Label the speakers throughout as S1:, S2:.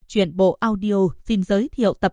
S1: Truyện bộ audio xin giới thiệu tập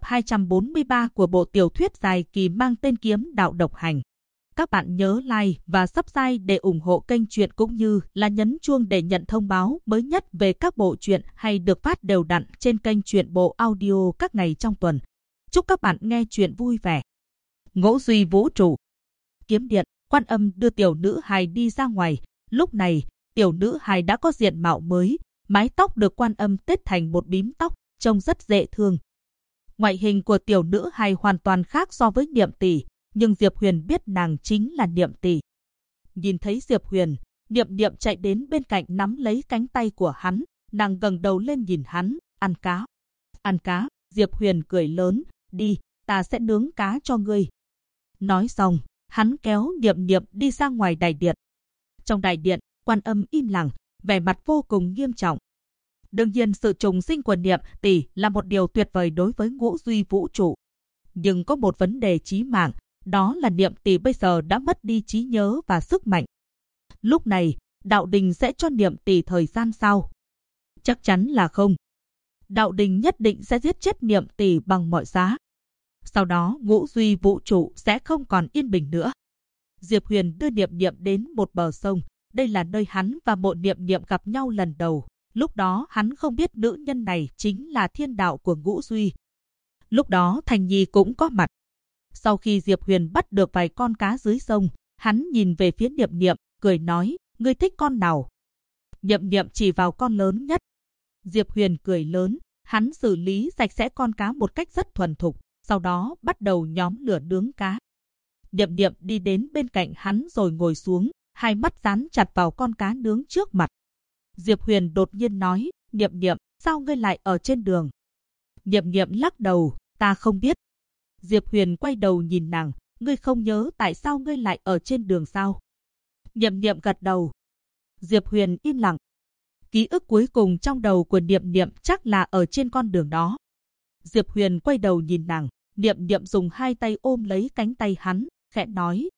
S1: 243 của bộ tiểu thuyết dài kỳ mang tên Kiếm Đạo Độc Hành. Các bạn nhớ like và subscribe để ủng hộ kênh truyện cũng như là nhấn chuông để nhận thông báo mới nhất về các bộ truyện hay được phát đều đặn trên kênh truyện bộ audio các ngày trong tuần. Chúc các bạn nghe truyện vui vẻ. Ngũ Duy Vũ Trụ. Kiếm điện, Quan Âm đưa tiểu nữ hài đi ra ngoài. Lúc này, tiểu nữ hài đã có diện mạo mới, mái tóc được Quan Âm tết thành một bím tóc, trông rất dễ thương. Ngoại hình của tiểu nữ hài hoàn toàn khác so với Niệm Tỷ, nhưng Diệp Huyền biết nàng chính là Niệm Tỷ. Nhìn thấy Diệp Huyền, Niệm Niệm chạy đến bên cạnh nắm lấy cánh tay của hắn, nàng ngẩng đầu lên nhìn hắn, ăn cá. Ăn cá, Diệp Huyền cười lớn, đi, ta sẽ nướng cá cho ngươi. Nói xong, hắn kéo Niệm Niệm đi ra ngoài đại điện. Trong đại điện, Quan Âm im lặng, vẻ mặt vô cùng nghiêm trọng. Đương nhiên sự trùng sinh của Niệm Tỷ là một điều tuyệt vời đối với Ngũ Duy Vũ Trụ. Nhưng có một vấn đề chí mạng, đó là Niệm Tỷ bây giờ đã mất đi trí nhớ và sức mạnh. Lúc này, Đạo Đình sẽ cho Niệm Tỷ thời gian sao? Chắc chắn là không. Đạo Đình nhất định sẽ giết chết Niệm Tỷ bằng mọi giá. Sau đó Ngũ Duy Vũ Trụ sẽ không còn yên bình nữa. Diệp Huyền đưa Niệm Niệm đến một bờ sông. Đây là nơi hắn và Mộ Niệm Niệm gặp nhau lần đầu. Lúc đó hắn không biết nữ nhân này chính là thiên đạo của Ngũ Duy. Lúc đó Thành Nhi cũng có mặt. Sau khi Diệp Huyền bắt được vài con cá dưới sông, hắn nhìn về phía Niệm Niệm, cười nói, ngươi thích con nào? Niệm Niệm chỉ vào con lớn nhất. Diệp Huyền cười lớn, hắn xử lý sạch sẽ con cá một cách rất thuần thục, sau đó bắt đầu nhóm lửa nướng cá. Niệm Niệm đi đến bên cạnh hắn rồi ngồi xuống, hai mắt dán chặt vào con cá nướng trước mặt. Diệp Huyền đột nhiên nói, Niệm Niệm, sao ngươi lại ở trên đường? Niệm Niệm lắc đầu, ta không biết. Diệp Huyền quay đầu nhìn nàng, ngươi không nhớ tại sao ngươi lại ở trên đường sao? Niệm Niệm gật đầu. Diệp Huyền im lặng. Ký ức cuối cùng trong đầu của Niệm Niệm chắc là ở trên con đường đó. Diệp Huyền quay đầu nhìn nàng, Niệm Niệm dùng hai tay ôm lấy cánh tay hắn, khẽ nói,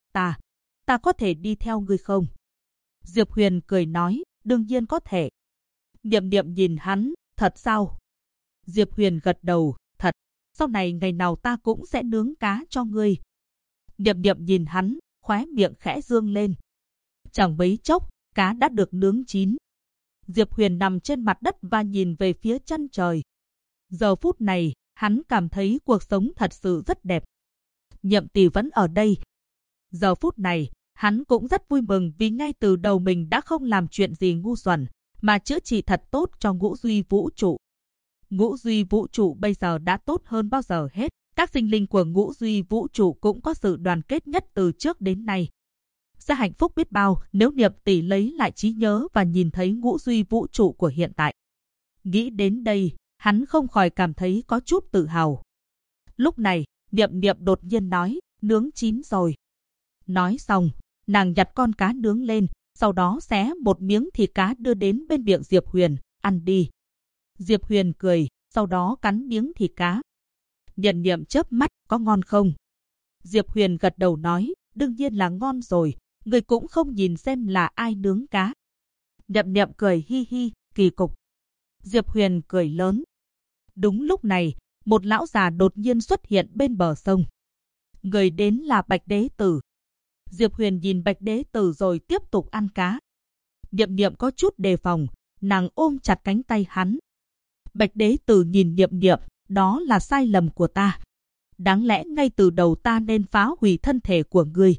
S1: ta có thể đi theo ngươi không? Diệp Huyền cười nói, đương nhiên có thể. Niệm Niệm nhìn hắn, thật sao? Diệp Huyền gật đầu, thật. Sau này ngày nào ta cũng sẽ nướng cá cho ngươi. Niệm Niệm nhìn hắn, khóe miệng khẽ dương lên. Chẳng mấy chốc, cá đã được nướng chín. Diệp Huyền nằm trên mặt đất và nhìn về phía chân trời. Giờ phút này, hắn cảm thấy cuộc sống thật sự rất đẹp. Niệm Tỷ vẫn ở đây. Giờ phút này, hắn cũng rất vui mừng vì ngay từ đầu mình đã không làm chuyện gì ngu xuẩn, mà chữa trị thật tốt cho Ngũ Duy Vũ Trụ. Ngũ Duy Vũ Trụ bây giờ đã tốt hơn bao giờ hết. Các sinh linh của Ngũ Duy Vũ Trụ cũng có sự đoàn kết nhất từ trước đến nay. Sẽ hạnh phúc biết bao nếu Niệm Tỷ lấy lại trí nhớ và nhìn thấy Ngũ Duy Vũ Trụ của hiện tại. Nghĩ đến đây, hắn không khỏi cảm thấy có chút tự hào. Lúc này, Niệm Niệm đột nhiên nói, nướng chín rồi. Nói xong, nàng nhặt con cá nướng lên, sau đó xé một miếng thịt cá đưa đến bên miệng Diệp Huyền, ăn đi. Diệp Huyền cười, sau đó cắn miếng thịt cá. Niệm Niệm chớp mắt, có ngon không? Diệp Huyền gật đầu nói, đương nhiên là ngon rồi, người cũng không nhìn xem là ai nướng cá. Niệm Niệm cười hi hi, kỳ cục. Diệp Huyền cười lớn. Đúng lúc này, một lão già đột nhiên xuất hiện bên bờ sông. Người đến là Bạch Đế Tử. Diệp Huyền nhìn Bạch Đế Tử rồi tiếp tục ăn cá. Niệm Niệm có chút đề phòng, nàng ôm chặt cánh tay hắn. Bạch Đế Tử nhìn Niệm Niệm, đó là sai lầm của ta. Đáng lẽ ngay từ đầu ta nên phá hủy thân thể của ngươi.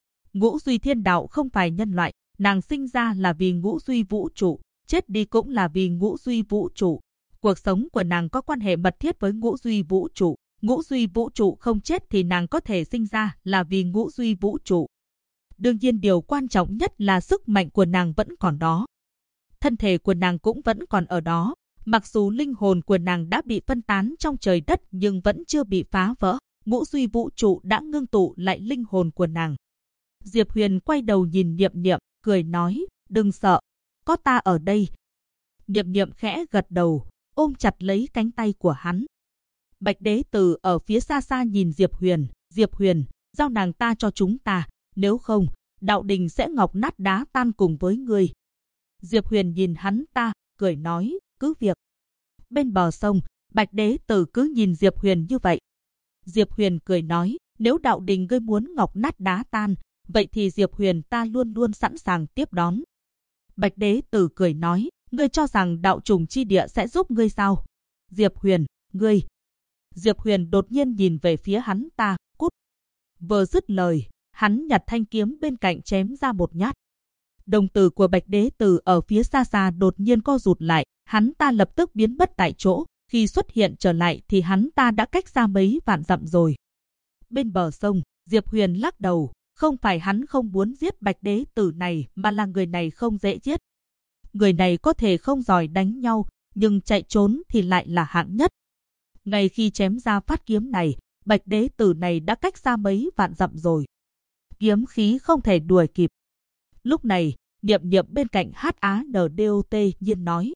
S1: Ngũ Duy Thiên Đạo không phải nhân loại, nàng sinh ra là vì Ngũ Duy Vũ Trụ, chết đi cũng là vì Ngũ Duy Vũ Trụ. Cuộc sống của nàng có quan hệ mật thiết với Ngũ Duy Vũ Trụ. Ngũ Duy Vũ Trụ không chết thì nàng có thể sinh ra là vì Ngũ Duy Vũ Trụ. Đương nhiên điều quan trọng nhất là sức mạnh của nàng vẫn còn đó. Thân thể của nàng cũng vẫn còn ở đó. Mặc dù linh hồn của nàng đã bị phân tán trong trời đất nhưng vẫn chưa bị phá vỡ. Ngũ Duy Vũ Trụ đã ngưng tụ lại linh hồn của nàng. Diệp Huyền quay đầu nhìn Niệm Niệm, cười nói, đừng sợ, có ta ở đây. Niệm Niệm khẽ gật đầu, ôm chặt lấy cánh tay của hắn. Bạch Đế Tử ở phía xa xa nhìn Diệp Huyền, giao nàng ta cho chúng ta, nếu không, Đạo Đình sẽ ngọc nát đá tan cùng với ngươi. Diệp Huyền nhìn hắn ta, cười nói, cứ việc. Bên bờ sông, Bạch Đế Tử cứ nhìn Diệp Huyền như vậy. Diệp Huyền cười nói, nếu đạo đình ngươi muốn ngọc nát đá tan, vậy thì Diệp Huyền ta luôn luôn sẵn sàng tiếp đón. Bạch Đế Tử cười nói, ngươi cho rằng đạo trùng chi địa sẽ giúp ngươi sao? Diệp Huyền, ngươi. Diệp Huyền đột nhiên nhìn về phía hắn ta, cút. Vừa dứt lời, hắn nhặt thanh kiếm bên cạnh chém ra một nhát. Đồng tử của Bạch Đế Tử ở phía xa xa đột nhiên co rụt lại, hắn ta lập tức biến mất tại chỗ, khi xuất hiện trở lại thì hắn ta đã cách xa mấy vạn dặm rồi. Bên bờ sông, Diệp Huyền lắc đầu, không phải hắn không muốn giết Bạch Đế Tử này mà là người này không dễ giết. Người này có thể không giỏi đánh nhau, nhưng chạy trốn thì lại là hạng nhất. Ngay khi chém ra phát kiếm này, Bạch Đế Tử này đã cách xa mấy vạn dặm rồi. Kiếm khí không thể đuổi kịp. Lúc này, Niệm Niệm bên cạnh HANDOT nhiên nói,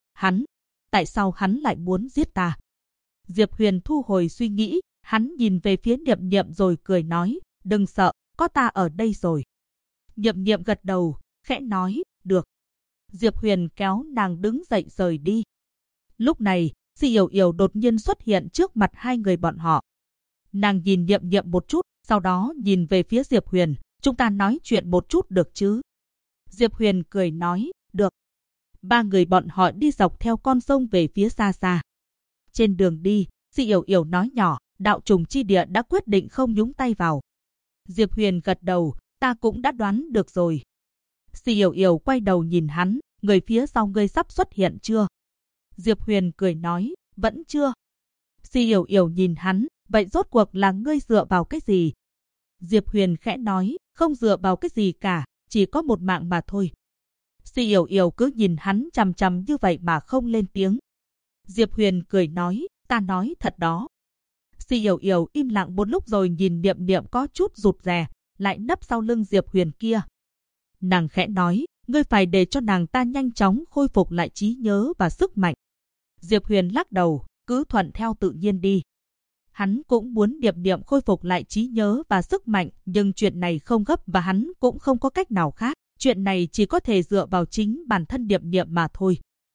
S1: tại sao hắn lại muốn giết ta? Diệp Huyền thu hồi suy nghĩ, hắn nhìn về phía Niệm Niệm rồi cười nói, đừng sợ, có ta ở đây rồi. Niệm Niệm gật đầu, khẽ nói, được. Diệp Huyền kéo nàng đứng dậy rời đi. Lúc này, Di Yểu Yểu đột nhiên xuất hiện trước mặt hai người bọn họ. Nàng nhìn Niệm Niệm một chút, sau đó nhìn về phía Diệp Huyền, chúng ta nói chuyện một chút được chứ? Diệp Huyền cười nói, được. Ba người bọn họ đi dọc theo con sông về phía xa xa. Trên đường đi, Di Yểu Yểu nói nhỏ, đạo trùng chi địa đã quyết định không nhúng tay vào. Diệp Huyền gật đầu, ta cũng đã đoán được rồi. Di Yểu Yểu quay đầu nhìn hắn, người phía sau ngươi sắp xuất hiện chưa? Diệp Huyền cười nói, vẫn chưa. Di Yểu Yểu nhìn hắn, vậy rốt cuộc là ngươi dựa vào cái gì? Diệp Huyền khẽ nói, không dựa vào cái gì cả, chỉ có một mạng mà thôi. Di Yểu Yểu cứ nhìn hắn chằm chằm như vậy mà không lên tiếng. Diệp Huyền cười nói, ta nói thật đó. Di Yểu Yểu im lặng một lúc rồi nhìn Niệm Niệm có chút rụt rè, lại nấp sau lưng Diệp Huyền kia. Nàng khẽ nói, ngươi phải để cho nàng ta nhanh chóng khôi phục lại trí nhớ và sức mạnh. Diệp Huyền lắc đầu, cứ thuận theo tự nhiên đi. Hắn cũng muốn Niệm Niệm khôi phục lại trí nhớ và sức mạnh, nhưng chuyện này không gấp và hắn cũng không có cách nào khác. Chuyện này chỉ có thể dựa vào chính bản thân Niệm Niệm mà thôi.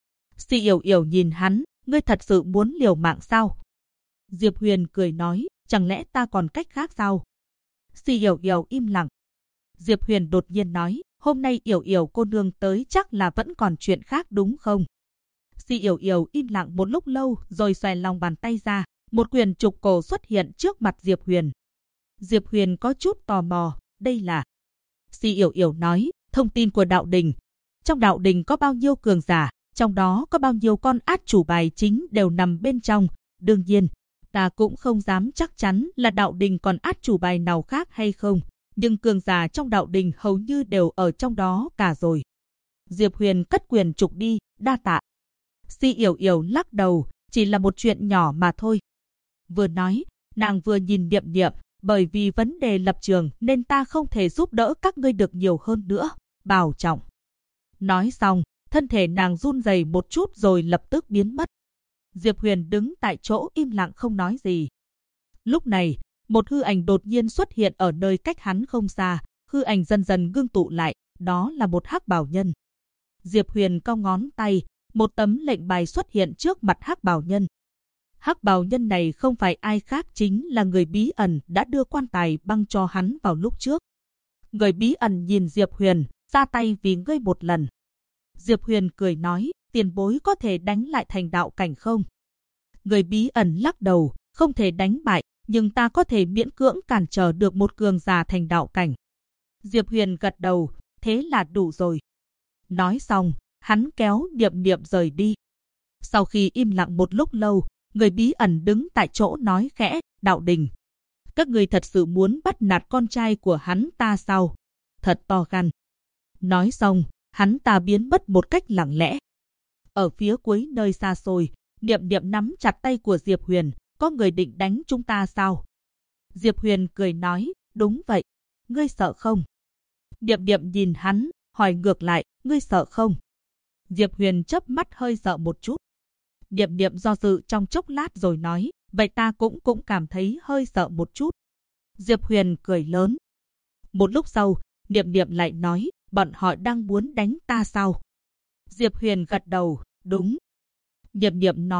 S1: Di Yểu Yểu nhìn hắn, ngươi thật sự muốn liều mạng sao? Diệp Huyền cười nói, chẳng lẽ ta còn cách khác sao? Di Yểu Yểu im lặng. Diệp Huyền đột nhiên nói, hôm nay Yểu Yểu cô nương tới chắc là vẫn còn chuyện khác đúng không? Di Yểu Yểu im lặng một lúc lâu rồi xòe lòng bàn tay ra, một quyền trục cổ xuất hiện trước mặt Diệp Huyền. Diệp Huyền có chút tò mò, đây là... Di Yểu Yểu nói, thông tin của đạo đình. Trong đạo đình có bao nhiêu cường giả, trong đó có bao nhiêu con át chủ bài chính đều nằm bên trong. Đương nhiên, ta cũng không dám chắc chắn là đạo đình còn át chủ bài nào khác hay không, nhưng cường giả trong đạo đình hầu như đều ở trong đó cả rồi. Diệp Huyền cất quyền trục đi, đa tạ. Di Yểu Yểu lắc đầu, chỉ là một chuyện nhỏ mà thôi. Vừa nói, nàng vừa nhìn Niệm Niệm, bởi vì vấn đề lập trường nên ta không thể giúp đỡ các ngươi được nhiều hơn nữa, bảo trọng. Nói xong, thân thể nàng run rẩy một chút rồi lập tức biến mất. Diệp Huyền đứng tại chỗ im lặng không nói gì. Lúc này, một hư ảnh đột nhiên xuất hiện ở nơi cách hắn không xa, hư ảnh dần dần ngưng tụ lại, đó là một hắc bào nhân. Diệp Huyền cong ngón tay, một tấm lệnh bài xuất hiện trước mặt hắc bào nhân. Hắc bào nhân này không phải ai khác chính là người bí ẩn đã đưa quan tài băng cho hắn vào lúc trước. Người bí ẩn nhìn Diệp Huyền, ra tay vì ngươi một lần. Diệp Huyền cười nói, tiền bối có thể đánh lại thành đạo cảnh không? Người bí ẩn lắc đầu, không thể đánh bại, nhưng ta có thể miễn cưỡng cản trở được một cường giả thành đạo cảnh. Diệp Huyền gật đầu, thế là đủ rồi. Nói xong, hắn kéo Niệm Niệm rời đi. Sau khi im lặng một lúc lâu, người bí ẩn đứng tại chỗ nói khẽ, đạo đình. Các người thật sự muốn bắt nạt con trai của hắn ta sao? Thật to gan. Nói xong, hắn ta biến mất một cách lặng lẽ. Ở phía cuối nơi xa xôi, Niệm Niệm nắm chặt tay của Diệp Huyền, có người định đánh chúng ta sao? Diệp Huyền cười nói, đúng vậy. Ngươi sợ không? Niệm Niệm nhìn hắn, hỏi ngược lại, ngươi sợ không? Diệp Huyền chớp mắt hơi sợ một chút. Niệm Niệm do dự trong chốc lát rồi nói, vậy ta cũng cảm thấy hơi sợ một chút. Diệp Huyền cười lớn. Một lúc sau, Niệm Niệm lại nói, bọn họ đang muốn đánh ta sao? Diệp Huyền gật đầu, đúng. Niệm Niệm nói,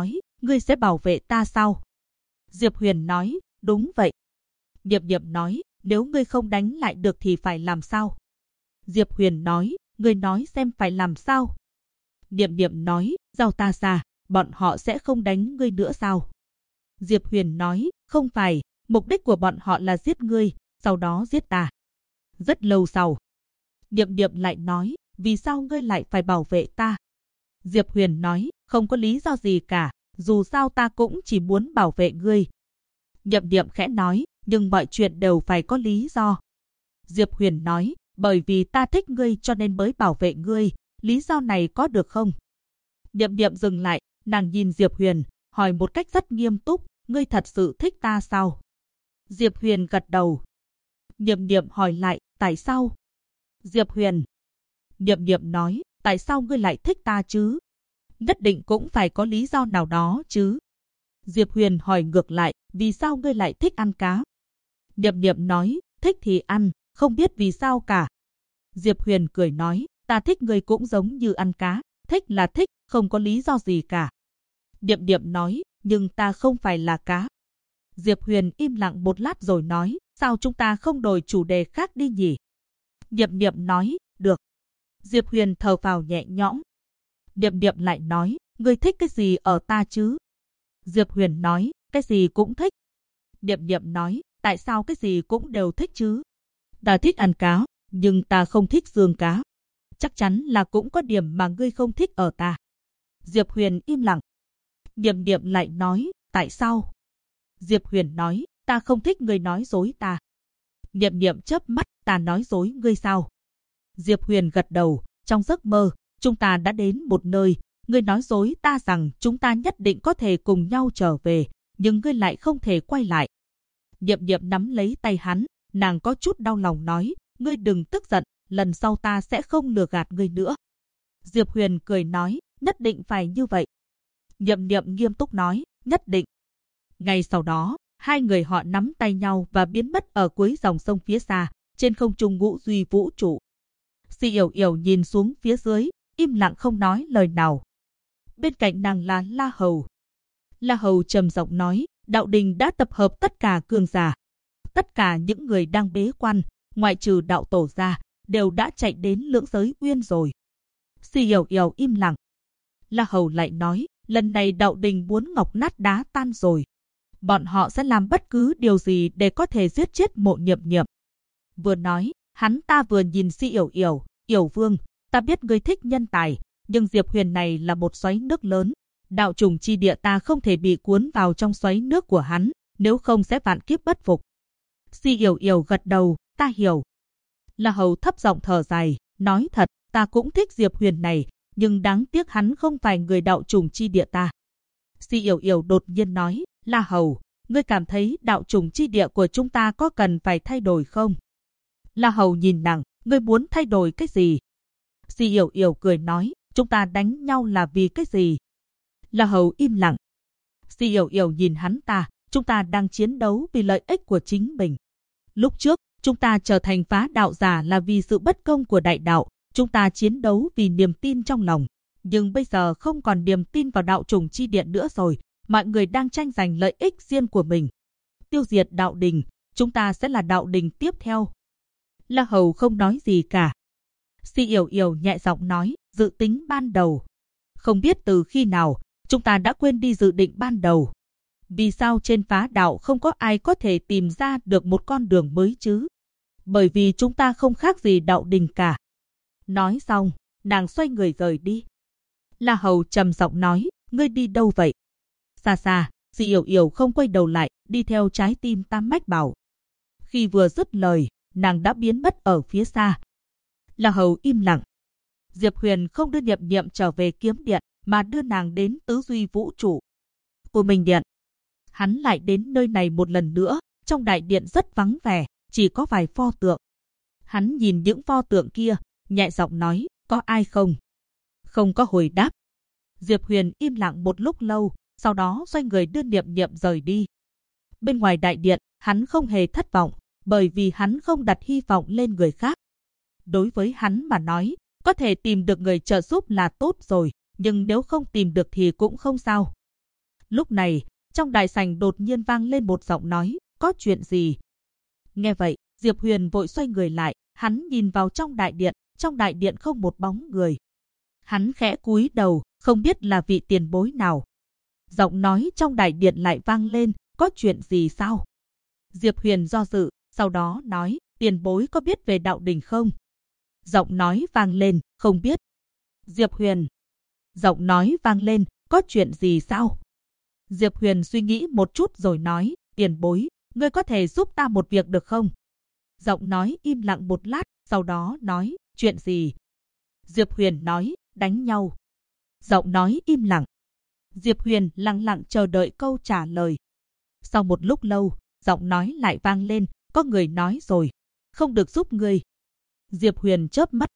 S1: ngươi sẽ bảo vệ ta sao? Diệp Huyền nói, đúng vậy. Niệm Niệm nói, nếu ngươi không đánh lại được thì phải làm sao? Diệp Huyền nói, ngươi nói xem phải làm sao? Niệm Niệm nói, giao ta ra, bọn họ sẽ không đánh ngươi nữa sao? Diệp Huyền nói, không phải, mục đích của bọn họ là giết ngươi, sau đó giết ta. Rất lâu sau, Niệm Niệm lại nói, vì sao ngươi lại phải bảo vệ ta? Diệp Huyền nói, không có lý do gì cả, dù sao ta cũng chỉ muốn bảo vệ ngươi. Niệm Niệm khẽ nói, nhưng mọi chuyện đều phải có lý do. Diệp Huyền nói, bởi vì ta thích ngươi cho nên mới bảo vệ ngươi, lý do này có được không? Niệm Niệm dừng lại, nàng nhìn Diệp Huyền, hỏi một cách rất nghiêm túc, ngươi thật sự thích ta sao? Diệp Huyền gật đầu. Niệm Niệm hỏi lại, tại sao? Diệp Huyền. Niệm Niệm nói, tại sao ngươi lại thích ta chứ? Nhất định cũng phải có lý do nào đó chứ? Diệp Huyền hỏi ngược lại, vì sao ngươi lại thích ăn cá? Niệm Niệm nói, thích thì ăn, không biết vì sao cả. Diệp Huyền cười nói, ta thích ngươi cũng giống như ăn cá, thích là thích, không có lý do gì cả. Niệm Niệm nói, nhưng ta không phải là cá. Diệp Huyền im lặng một lát rồi nói, sao chúng ta không đổi chủ đề khác đi nhỉ? Niệm Niệm nói, được. Diệp Huyền thở phào nhẹ nhõm. Niệm Niệm lại nói, ngươi thích cái gì ở ta chứ? Diệp Huyền nói, cái gì cũng thích. Niệm Niệm nói, tại sao cái gì cũng đều thích chứ? Ta thích ăn cá, nhưng ta không thích xương cá. Chắc chắn là cũng có điểm mà ngươi không thích ở ta. Diệp Huyền im lặng. Niệm Niệm lại nói, tại sao? Diệp Huyền nói, ta không thích ngươi nói dối ta. Niệm Niệm chớp mắt, ta nói dối ngươi sao? Diệp Huyền gật đầu, trong giấc mơ, chúng ta đã đến một nơi, ngươi nói dối ta rằng chúng ta nhất định có thể cùng nhau trở về, nhưng ngươi lại không thể quay lại. Niệm Niệm nắm lấy tay hắn, nàng có chút đau lòng nói, ngươi đừng tức giận, lần sau ta sẽ không lừa gạt ngươi nữa. Diệp Huyền cười nói, nhất định phải như vậy. Niệm Niệm nghiêm túc nói, nhất định. Ngay sau đó, hai người họ nắm tay nhau và biến mất ở cuối dòng sông phía xa, trên không trung ngũ duy vũ trụ. Si Yểu Yểu nhìn xuống phía dưới, im lặng không nói lời nào. Bên cạnh nàng là La Hầu. La Hầu trầm giọng nói, đạo đình đã tập hợp tất cả cường giả. Tất cả những người đang bế quan, ngoại trừ đạo tổ ra, đều đã chạy đến Lưỡng Giới Uyên rồi. Si Yểu Yểu im lặng. La Hầu lại nói, lần này đạo đình muốn ngọc nát đá tan rồi. Bọn họ sẽ làm bất cứ điều gì để có thể giết chết Mộ Niệm Niệm. Vừa nói, hắn ta vừa nhìn Si Yểu Yểu, Yểu Vương, ta biết ngươi thích nhân tài, nhưng Diệp Huyền này là một xoáy nước lớn. Đạo trùng chi địa ta không thể bị cuốn vào trong xoáy nước của hắn, nếu không sẽ vạn kiếp bất phục. Si Yểu Yểu gật đầu, ta hiểu. La Hầu thấp giọng thở dài, nói thật, ta cũng thích Diệp Huyền này, nhưng đáng tiếc hắn không phải người đạo trùng chi địa ta. Si Yểu Yểu đột nhiên nói, La Hầu, ngươi cảm thấy đạo trùng chi địa của chúng ta có cần phải thay đổi không? La Hầu nhìn nàng, ngươi muốn thay đổi cái gì? Si Yểu Yểu cười nói, chúng ta đánh nhau là vì cái gì? La Hầu im lặng. Si Yểu Yểu nhìn hắn ta, chúng ta đang chiến đấu vì lợi ích của chính mình. Lúc trước, chúng ta trở thành phá đạo giả là vì sự bất công của đại đạo, chúng ta chiến đấu vì niềm tin trong lòng. Nhưng bây giờ không còn niềm tin vào đạo trùng chi địa nữa rồi, mọi người đang tranh giành lợi ích riêng của mình. Tiêu diệt đạo đình, chúng ta sẽ là đạo đình tiếp theo. La Hầu không nói gì cả. Si Yểu Yểu nhẹ giọng nói, dự tính ban đầu. Không biết từ khi nào, chúng ta đã quên đi dự định ban đầu. Vì sao trên phá đạo không có ai có thể tìm ra được một con đường mới chứ? Bởi vì chúng ta không khác gì đạo đình cả. Nói xong, nàng xoay người rời đi. La Hầu trầm giọng nói, ngươi đi đâu vậy? Xa xa, Si Yểu Yểu không quay đầu lại, đi theo trái tim Tam Mách Bảo. Khi vừa dứt lời, nàng đã biến mất ở phía xa. La Hầu im lặng. Diệp Huyền không đưa Niệm Niệm trở về Kiếm Điện, mà đưa nàng đến Tứ Duy Vũ Trụ của Minh Điện. Hắn lại đến nơi này một lần nữa, trong đại điện rất vắng vẻ, chỉ có vài pho tượng. Hắn nhìn những pho tượng kia, nhẹ giọng nói, có ai không? Không có hồi đáp. Diệp Huyền im lặng một lúc lâu, sau đó xoay người đưa Niệm Niệm rời đi. Bên ngoài đại điện, hắn không hề thất vọng, bởi vì hắn không đặt hy vọng lên người khác. Đối với hắn mà nói, có thể tìm được người trợ giúp là tốt rồi, nhưng nếu không tìm được thì cũng không sao. Lúc này, trong đại sảnh đột nhiên vang lên một giọng nói, có chuyện gì? Nghe vậy, Diệp Huyền vội xoay người lại, hắn nhìn vào trong đại điện không một bóng người. Hắn khẽ cúi đầu, không biết là vị tiền bối nào. Giọng nói trong đại điện lại vang lên, có chuyện gì sao? Diệp Huyền do dự, sau đó nói, tiền bối có biết về đạo đình không? Giọng nói vang lên, không biết. Diệp Huyền. Giọng nói vang lên, có chuyện gì sao? Diệp Huyền suy nghĩ một chút rồi nói, tiền bối, ngươi có thể giúp ta một việc được không? Giọng nói im lặng một lát, sau đó nói, chuyện gì? Diệp Huyền nói, đánh nhau. Giọng nói im lặng. Diệp Huyền lặng lặng chờ đợi câu trả lời. Sau một lúc lâu, giọng nói lại vang lên, có người nói rồi, không được giúp ngươi. Diệp Huyền chớp mắt,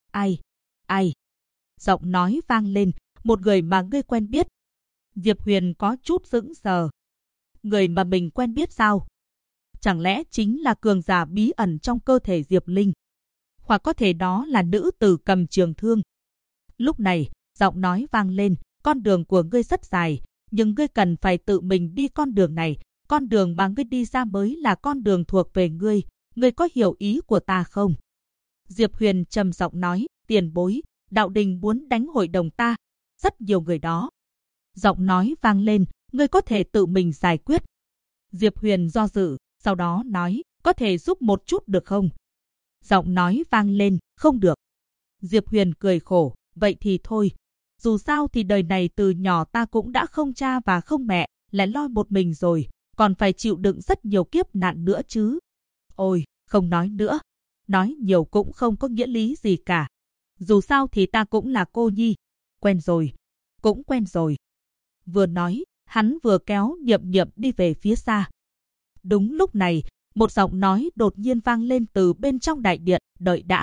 S1: ai? Giọng nói vang lên, một người mà ngươi quen biết. Diệp Huyền có chút sững sờ. Người mà mình quen biết sao? Chẳng lẽ chính là cường giả bí ẩn trong cơ thể Diệp Linh? Hoặc có thể đó là nữ tử cầm trường thương? Lúc này, giọng nói vang lên, con đường của ngươi rất dài, nhưng ngươi cần phải tự mình đi con đường này. Con đường mà ngươi đi ra mới là con đường thuộc về ngươi. Ngươi có hiểu ý của ta không? Diệp Huyền trầm giọng nói, tiền bối, đạo đình muốn đánh hội đồng ta. Rất nhiều người đó. Giọng nói vang lên, ngươi có thể tự mình giải quyết. Diệp Huyền do dự, sau đó nói, có thể giúp một chút được không? Giọng nói vang lên, không được. Diệp Huyền cười khổ, vậy thì thôi. Dù sao thì đời này từ nhỏ ta cũng đã không cha và không mẹ, lại loi một mình rồi, còn phải chịu đựng rất nhiều kiếp nạn nữa chứ. Ôi, không nói nữa. Nói nhiều cũng không có nghĩa lý gì cả. Dù sao thì ta cũng là cô nhi. Quen rồi. Cũng quen rồi. Vừa nói, hắn vừa kéo Nhậm Nhậm đi về phía xa. Đúng lúc này, một giọng nói đột nhiên vang lên từ bên trong đại điện, đợi đã.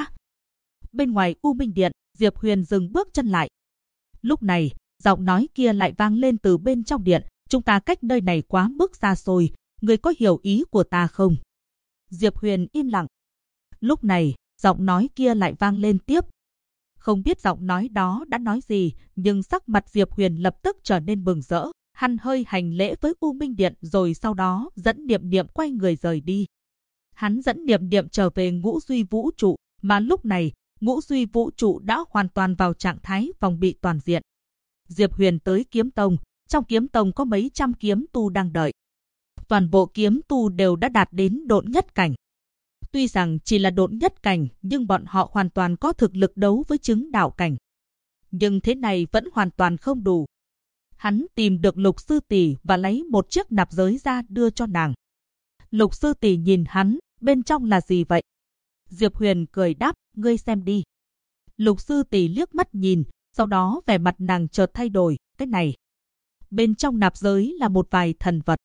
S1: Bên ngoài U Minh Điện, Diệp Huyền dừng bước chân lại. Lúc này, giọng nói kia lại vang lên từ bên trong điện, chúng ta cách nơi này quá mức xa xôi, người có hiểu ý của ta không? Diệp Huyền im lặng. Lúc này, giọng nói kia lại vang lên tiếp. Không biết giọng nói đó đã nói gì, nhưng sắc mặt Diệp Huyền lập tức trở nên mừng rỡ. Hắn hơi hành lễ với U Minh Điện rồi sau đó dẫn Niệm Niệm quay người rời đi. Hắn dẫn Niệm Niệm trở về Ngũ Duy Vũ Trụ, mà lúc này, Ngũ Duy Vũ Trụ đã hoàn toàn vào trạng thái phòng bị toàn diện. Diệp Huyền tới Kiếm Tông, trong Kiếm Tông có mấy trăm kiếm tu đang đợi. Toàn bộ kiếm tu đều đã đạt đến độn nhất cảnh. Tuy rằng chỉ là độn nhất cảnh, nhưng bọn họ hoàn toàn có thực lực đấu với chứng đạo cảnh. Nhưng thế này vẫn hoàn toàn không đủ. Hắn tìm được Lục Sư Tỷ và lấy một chiếc nạp giới ra đưa cho nàng. Lục Sư Tỷ nhìn hắn, bên trong là gì vậy? Diệp Huyền cười đáp, ngươi xem đi. Lục Sư Tỷ liếc mắt nhìn, sau đó vẻ mặt nàng chợt thay đổi, cái này. Bên trong nạp giới là một vài thần vật.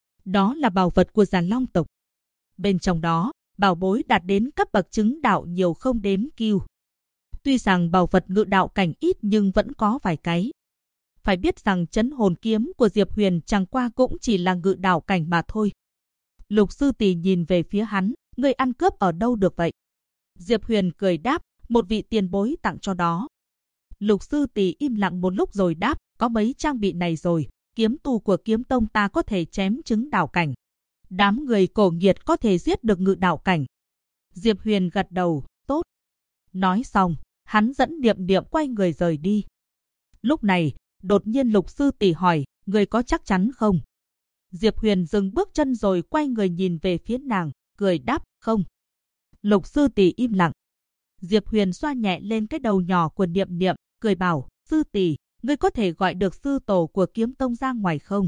S1: Đó là bảo vật của Giàn Long tộc. Bên trong đó, bảo bối đạt đến cấp bậc chứng đạo nhiều không đếm kiêu. Tuy rằng bảo vật ngự đạo cảnh ít nhưng vẫn có vài cái. Phải biết rằng trấn hồn kiếm của Diệp Huyền chẳng qua cũng chỉ là ngự đạo cảnh mà thôi. Lục Sư Tỷ nhìn về phía hắn, ngươi ăn cướp ở đâu được vậy? Diệp Huyền cười đáp, một vị tiền bối tặng cho đó. Lục Sư Tỷ im lặng một lúc rồi đáp, có mấy trang bị này rồi, kiếm tu của Kiếm Tông ta có thể chém chứng đạo cảnh. Đám người cổ nghiệt có thể giết được ngự đạo cảnh. Diệp Huyền gật đầu, tốt. Nói xong, hắn dẫn Niệm Niệm quay người rời đi. Lúc này, đột nhiên Lục Sư Tỷ hỏi, người có chắc chắn không? Diệp Huyền dừng bước chân rồi quay người nhìn về phía nàng, cười đáp, không. Lục Sư Tỷ im lặng. Diệp Huyền xoa nhẹ lên cái đầu nhỏ của Niệm Niệm, cười bảo, Sư Tỷ, ngươi có thể gọi được sư tổ của Kiếm Tông ra ngoài không?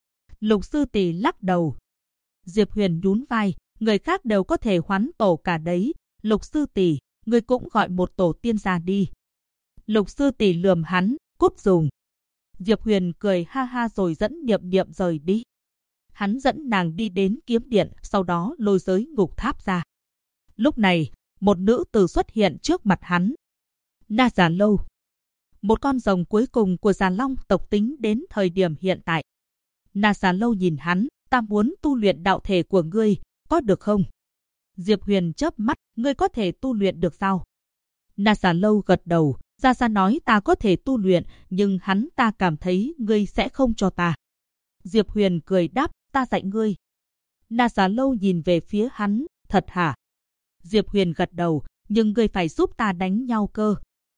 S1: Lục Sư Tỷ lắc đầu. Diệp Huyền nhún vai, người khác đều có thể hoán tổ cả đấy. Lục Sư Tỷ, ngươi cũng gọi một tổ tiên ra đi. Lục Sư Tỷ lườm hắn, cút dùng. Diệp Huyền cười ha ha rồi dẫn Niệm Niệm rời đi. Hắn dẫn nàng đi đến kiếm điện, sau đó lôi giới ngục tháp ra. Lúc này, một nữ tử xuất hiện trước mặt hắn. Na Già Lâu. Một con rồng cuối cùng của Giàn Long tộc tính đến thời điểm hiện tại. Na Già Lâu nhìn hắn, ta muốn tu luyện đạo thể của ngươi, có được không? Diệp Huyền chớp mắt, ngươi có thể tu luyện được sao? Na Già Lâu gật đầu, Gia Gia nói ta có thể tu luyện, nhưng hắn ta cảm thấy ngươi sẽ không cho ta. Diệp Huyền cười đáp, ta dạy ngươi. Na Xà Lâu nhìn về phía hắn, thật hả? Diệp Huyền gật đầu, nhưng ngươi phải giúp ta đánh nhau cơ.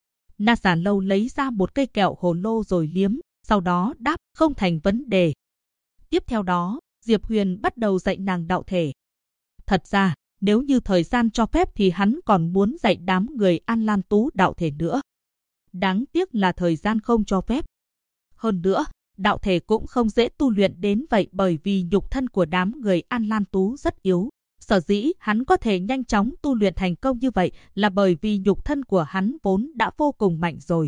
S1: Na Xà Lâu lấy ra một cây kẹo hồ lô rồi liếm, sau đó đáp, không thành vấn đề. Tiếp theo đó, Diệp Huyền bắt đầu dạy nàng đạo thể. Thật ra, nếu như thời gian cho phép thì hắn còn muốn dạy đám người An Lan Tú đạo thể nữa. Đáng tiếc là thời gian không cho phép. Hơn nữa, đạo thể cũng không dễ tu luyện đến vậy bởi vì nhục thân của đám người An Lan Tú rất yếu. Sở dĩ hắn có thể nhanh chóng tu luyện thành công như vậy là bởi vì nhục thân của hắn vốn đã vô cùng mạnh rồi.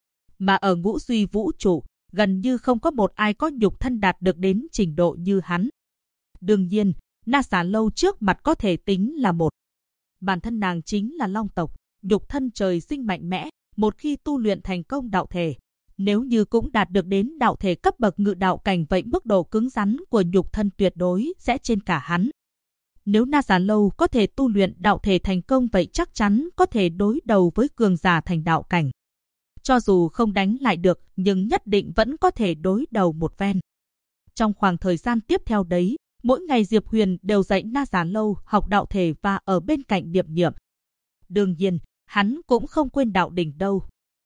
S1: Mà ở ngũ duy vũ trụ, gần như không có một ai có nhục thân đạt được đến trình độ như hắn. Đương nhiên, Na Xà Lâu trước mặt có thể tính là một. Bản thân nàng chính là long tộc, nhục thân trời sinh mạnh mẽ, một khi tu luyện thành công đạo thể. Nếu như cũng đạt được đến đạo thể cấp bậc ngự đạo cảnh vậy mức độ cứng rắn của nhục thân tuyệt đối sẽ trên cả hắn. Nếu Na Xà Lâu có thể tu luyện đạo thể thành công vậy chắc chắn có thể đối đầu với cường giả thành đạo cảnh. Cho dù không đánh lại được nhưng nhất định vẫn có thể đối đầu một ven. Trong khoảng thời gian tiếp theo đấy, mỗi ngày Diệp Huyền đều dạy Na Xà Lâu học đạo thể và ở bên cạnh Niệm Niệm. Đương nhiên, hắn cũng không quên đạo đỉnh đâu.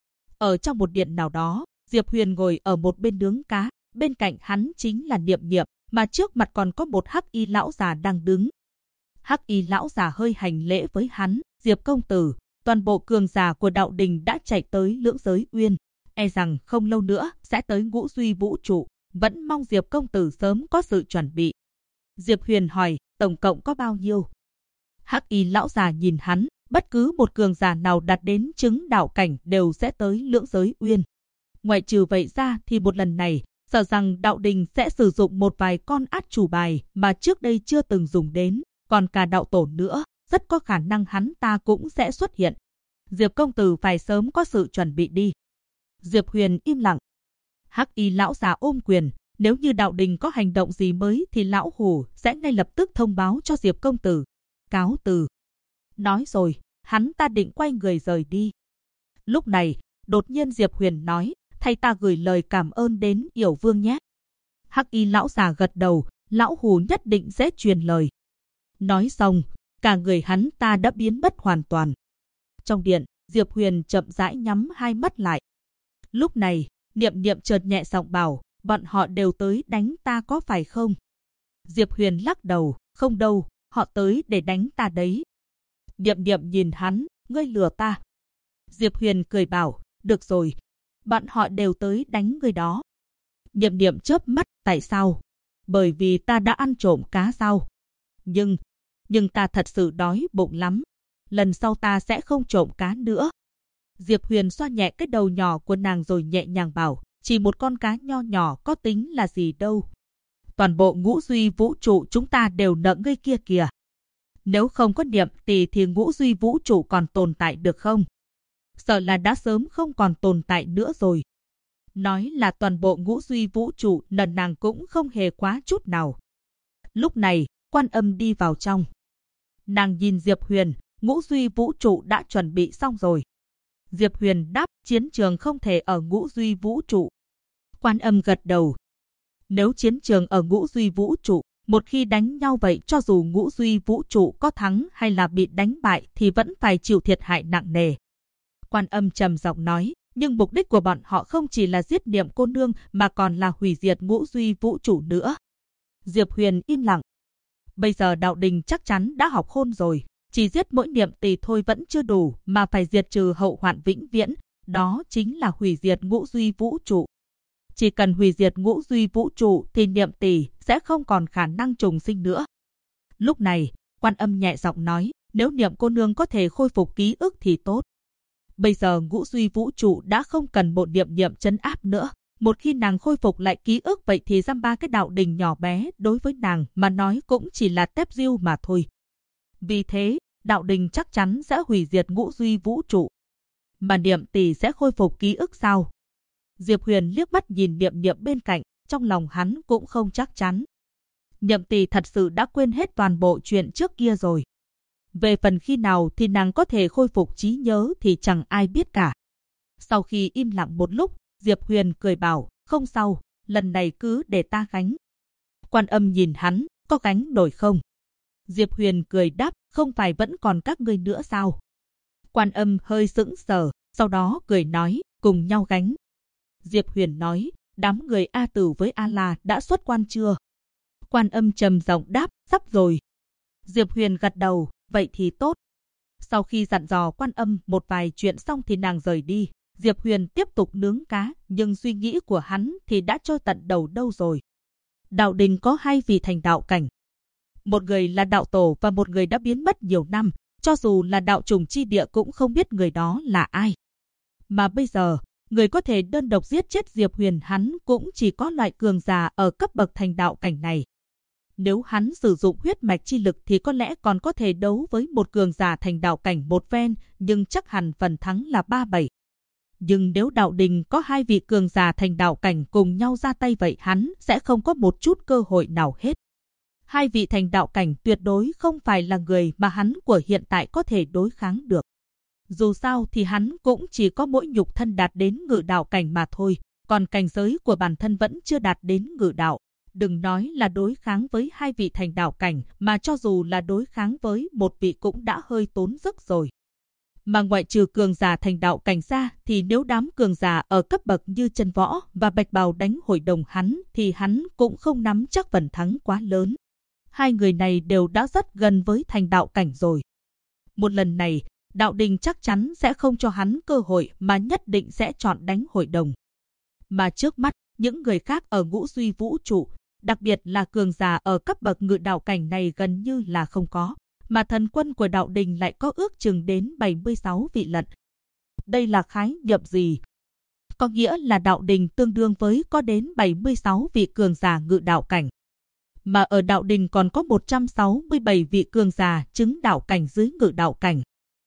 S1: Ở trong một điện nào đó, Diệp Huyền ngồi ở một bên nướng cá, bên cạnh hắn chính là Niệm Niệm, mà trước mặt còn có một hắc y lão già đang đứng. Hắc y lão già hơi hành lễ với hắn, Diệp công tử, toàn bộ cường giả của đạo đình đã chạy tới Lưỡng Giới Uyên, e rằng không lâu nữa sẽ tới ngũ duy vũ trụ, vẫn mong Diệp công tử sớm có sự chuẩn bị. Diệp Huyền hỏi, tổng cộng có bao nhiêu? Hắc y lão già nhìn hắn, bất cứ một cường giả nào đạt đến chứng đạo cảnh đều sẽ tới Lưỡng Giới Uyên. Ngoại trừ vậy ra thì một lần này, sợ rằng đạo đình sẽ sử dụng một vài con át chủ bài mà trước đây chưa từng dùng đến, còn cả đạo tổ nữa, rất có khả năng hắn ta cũng sẽ xuất hiện. Diệp công tử phải sớm có sự chuẩn bị đi. Diệp Huyền im lặng. Hắc y lão già ôm quyền, nếu như đạo đình có hành động gì mới thì lão hủ sẽ ngay lập tức thông báo cho Diệp công tử. Cáo từ. Nói rồi, hắn ta định quay người rời đi. Lúc này, đột nhiên Diệp Huyền nói, thay ta gửi lời cảm ơn đến Yểu Vương nhé. Hắc y lão già gật đầu, lão hủ nhất định sẽ truyền lời. Nói xong, cả người hắn ta đã biến mất hoàn toàn. Trong điện, Diệp Huyền chậm rãi nhắm hai mắt lại. Lúc này, Niệm Niệm chợt nhẹ giọng bảo, bọn họ đều tới đánh ta có phải không? Diệp Huyền lắc đầu, không đâu, họ tới để đánh ta đấy. Niệm Niệm nhìn hắn, ngươi lừa ta. Diệp Huyền cười bảo, được rồi, bọn họ đều tới đánh ngươi đó. Niệm Niệm chớp mắt, tại sao? Bởi vì ta đã ăn trộm cá sao? Nhưng ta thật sự đói bụng lắm. Lần sau ta sẽ không trộm cá nữa. Diệp Huyền xoa nhẹ cái đầu nhỏ của nàng rồi nhẹ nhàng bảo, chỉ một con cá nho nhỏ có tính là gì đâu. Toàn bộ ngũ duy vũ trụ chúng ta đều nợ ngươi kia kìa. Nếu không có Niệm Tỷ thì ngũ duy vũ trụ còn tồn tại được không? Sợ là đã sớm không còn tồn tại nữa rồi. Nói là toàn bộ ngũ duy vũ trụ lần nàng cũng không hề quá chút nào. Lúc này, Quan Âm đi vào trong. Nàng nhìn Diệp Huyền, ngũ duy vũ trụ đã chuẩn bị xong rồi. Diệp Huyền đáp, chiến trường không thể ở ngũ duy vũ trụ. Quan Âm gật đầu. Nếu chiến trường ở ngũ duy vũ trụ, một khi đánh nhau vậy cho dù ngũ duy vũ trụ có thắng hay là bị đánh bại thì vẫn phải chịu thiệt hại nặng nề. Quan Âm trầm giọng nói, nhưng mục đích của bọn họ không chỉ là giết Niệm cô nương mà còn là hủy diệt ngũ duy vũ trụ nữa. Diệp Huyền im lặng. Bây giờ đạo đình chắc chắn đã học khôn rồi, chỉ giết mỗi Niệm Tỷ thôi vẫn chưa đủ mà phải diệt trừ hậu hoạn vĩnh viễn, đó chính là hủy diệt ngũ duy vũ trụ. Chỉ cần hủy diệt ngũ duy vũ trụ thì Niệm Tỷ sẽ không còn khả năng trùng sinh nữa. Lúc này, Quan Âm nhẹ giọng nói, nếu Niệm cô nương có thể khôi phục ký ức thì tốt. Bây giờ ngũ duy vũ trụ đã không cần một Niệm Niệm trấn áp nữa. Một khi nàng khôi phục lại ký ức vậy thì giam ba cái đạo đình nhỏ bé đối với nàng mà nói cũng chỉ là tép diêu mà thôi. Vì thế, đạo đình chắc chắn sẽ hủy diệt ngũ duy vũ trụ. Mà Niệm Tỷ sẽ khôi phục ký ức sao? Diệp Huyền liếc mắt nhìn Niệm Niệm bên cạnh, trong lòng hắn cũng không chắc chắn. Niệm Tỷ thật sự đã quên hết toàn bộ chuyện trước kia rồi. Về phần khi nào thì nàng có thể khôi phục trí nhớ thì chẳng ai biết cả. Sau khi im lặng một lúc, Diệp Huyền cười bảo, không sao, lần này cứ để ta gánh. Quan Âm nhìn hắn, có gánh nổi không? Diệp Huyền cười đáp, không phải vẫn còn các ngươi nữa sao? Quan Âm hơi sững sờ, sau đó cười nói, cùng nhau gánh. Diệp Huyền nói, đám người A Tử với A La đã xuất quan chưa? Quan Âm trầm giọng đáp, sắp rồi. Diệp Huyền gật đầu, vậy thì tốt. Sau khi dặn dò Quan Âm một vài chuyện xong thì nàng rời đi. Diệp Huyền tiếp tục nướng cá, nhưng suy nghĩ của hắn thì đã trôi tận đầu đâu rồi. Đạo đình có hai vị thành đạo cảnh. Một người là đạo tổ và một người đã biến mất nhiều năm, cho dù là đạo trùng chi địa cũng không biết người đó là ai. Mà bây giờ, người có thể đơn độc giết chết Diệp Huyền hắn cũng chỉ có loại cường giả ở cấp bậc thành đạo cảnh này. Nếu hắn sử dụng huyết mạch chi lực thì có lẽ còn có thể đấu với một cường giả thành đạo cảnh một phen, nhưng chắc hẳn phần thắng là 3-7. Nhưng nếu đạo đình có hai vị cường giả thành đạo cảnh cùng nhau ra tay vậy hắn sẽ không có một chút cơ hội nào hết. Hai vị thành đạo cảnh tuyệt đối không phải là người mà hắn của hiện tại có thể đối kháng được. Dù sao thì hắn cũng chỉ có mỗi nhục thân đạt đến ngự đạo cảnh mà thôi, còn cảnh giới của bản thân vẫn chưa đạt đến ngự đạo. Đừng nói là đối kháng với hai vị thành đạo cảnh, mà cho dù là đối kháng với một vị cũng đã hơi tốn sức rồi. Mà ngoại trừ cường giả thành đạo cảnh ra thì nếu đám cường giả ở cấp bậc như Chân Võ và Bạch Bào đánh hội đồng hắn thì hắn cũng không nắm chắc phần thắng quá lớn. Hai người này đều đã rất gần với thành đạo cảnh rồi. Một lần này, đạo đình chắc chắn sẽ không cho hắn cơ hội mà nhất định sẽ chọn đánh hội đồng. Mà trước mắt, những người khác ở ngũ duy vũ trụ, đặc biệt là cường giả ở cấp bậc ngự đạo cảnh này gần như là không có. Mà thần quân của đạo đình lại có ước chừng đến 76 vị lận. Đây là khái niệm gì? Có nghĩa là đạo đình tương đương với có đến 76 vị cường giả ngự đạo cảnh. Mà ở đạo đình còn có 167 vị cường giả chứng đạo cảnh dưới ngự đạo cảnh.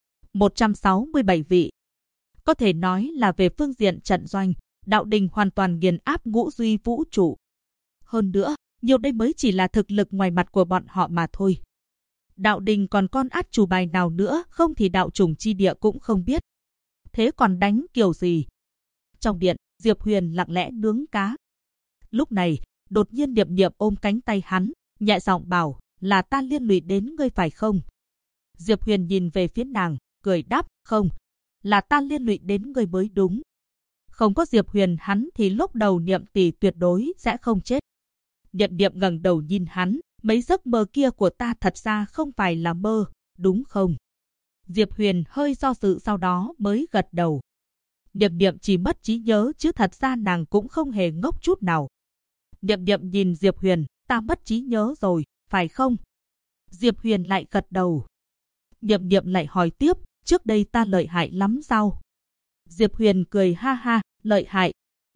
S1: 167 vị. Có thể nói là về phương diện trận doanh, đạo đình hoàn toàn nghiền áp ngũ duy vũ trụ. Hơn nữa, nhiều đây mới chỉ là thực lực ngoài mặt của bọn họ mà thôi. Đạo đình còn con át chủ bài nào nữa, không thì đạo trùng chi địa cũng không biết. Thế còn đánh kiểu gì? Trong điện, Diệp Huyền lặng lẽ nướng cá. Lúc này, đột nhiên Điệp Điệp ôm cánh tay hắn, nhẹ giọng bảo, là ta liên lụy đến ngươi phải không? Diệp Huyền nhìn về phía nàng, cười đáp, không, là ta liên lụy đến ngươi mới đúng. Không có Diệp Huyền hắn thì lúc đầu Niệm tỷ tuyệt đối sẽ không chết. Niệm Niệm ngẩng đầu nhìn hắn, mấy giấc mơ kia của ta thật ra không phải là mơ, đúng không? Diệp Huyền hơi do dự sau đó mới gật đầu. Niệm Niệm chỉ mất trí nhớ chứ thật ra nàng cũng không hề ngốc chút nào. Niệm Niệm nhìn Diệp Huyền, ta mất trí nhớ rồi, phải không? Diệp Huyền lại gật đầu. Niệm Niệm lại hỏi tiếp, trước đây ta lợi hại lắm sao? Diệp Huyền cười ha ha, lợi hại,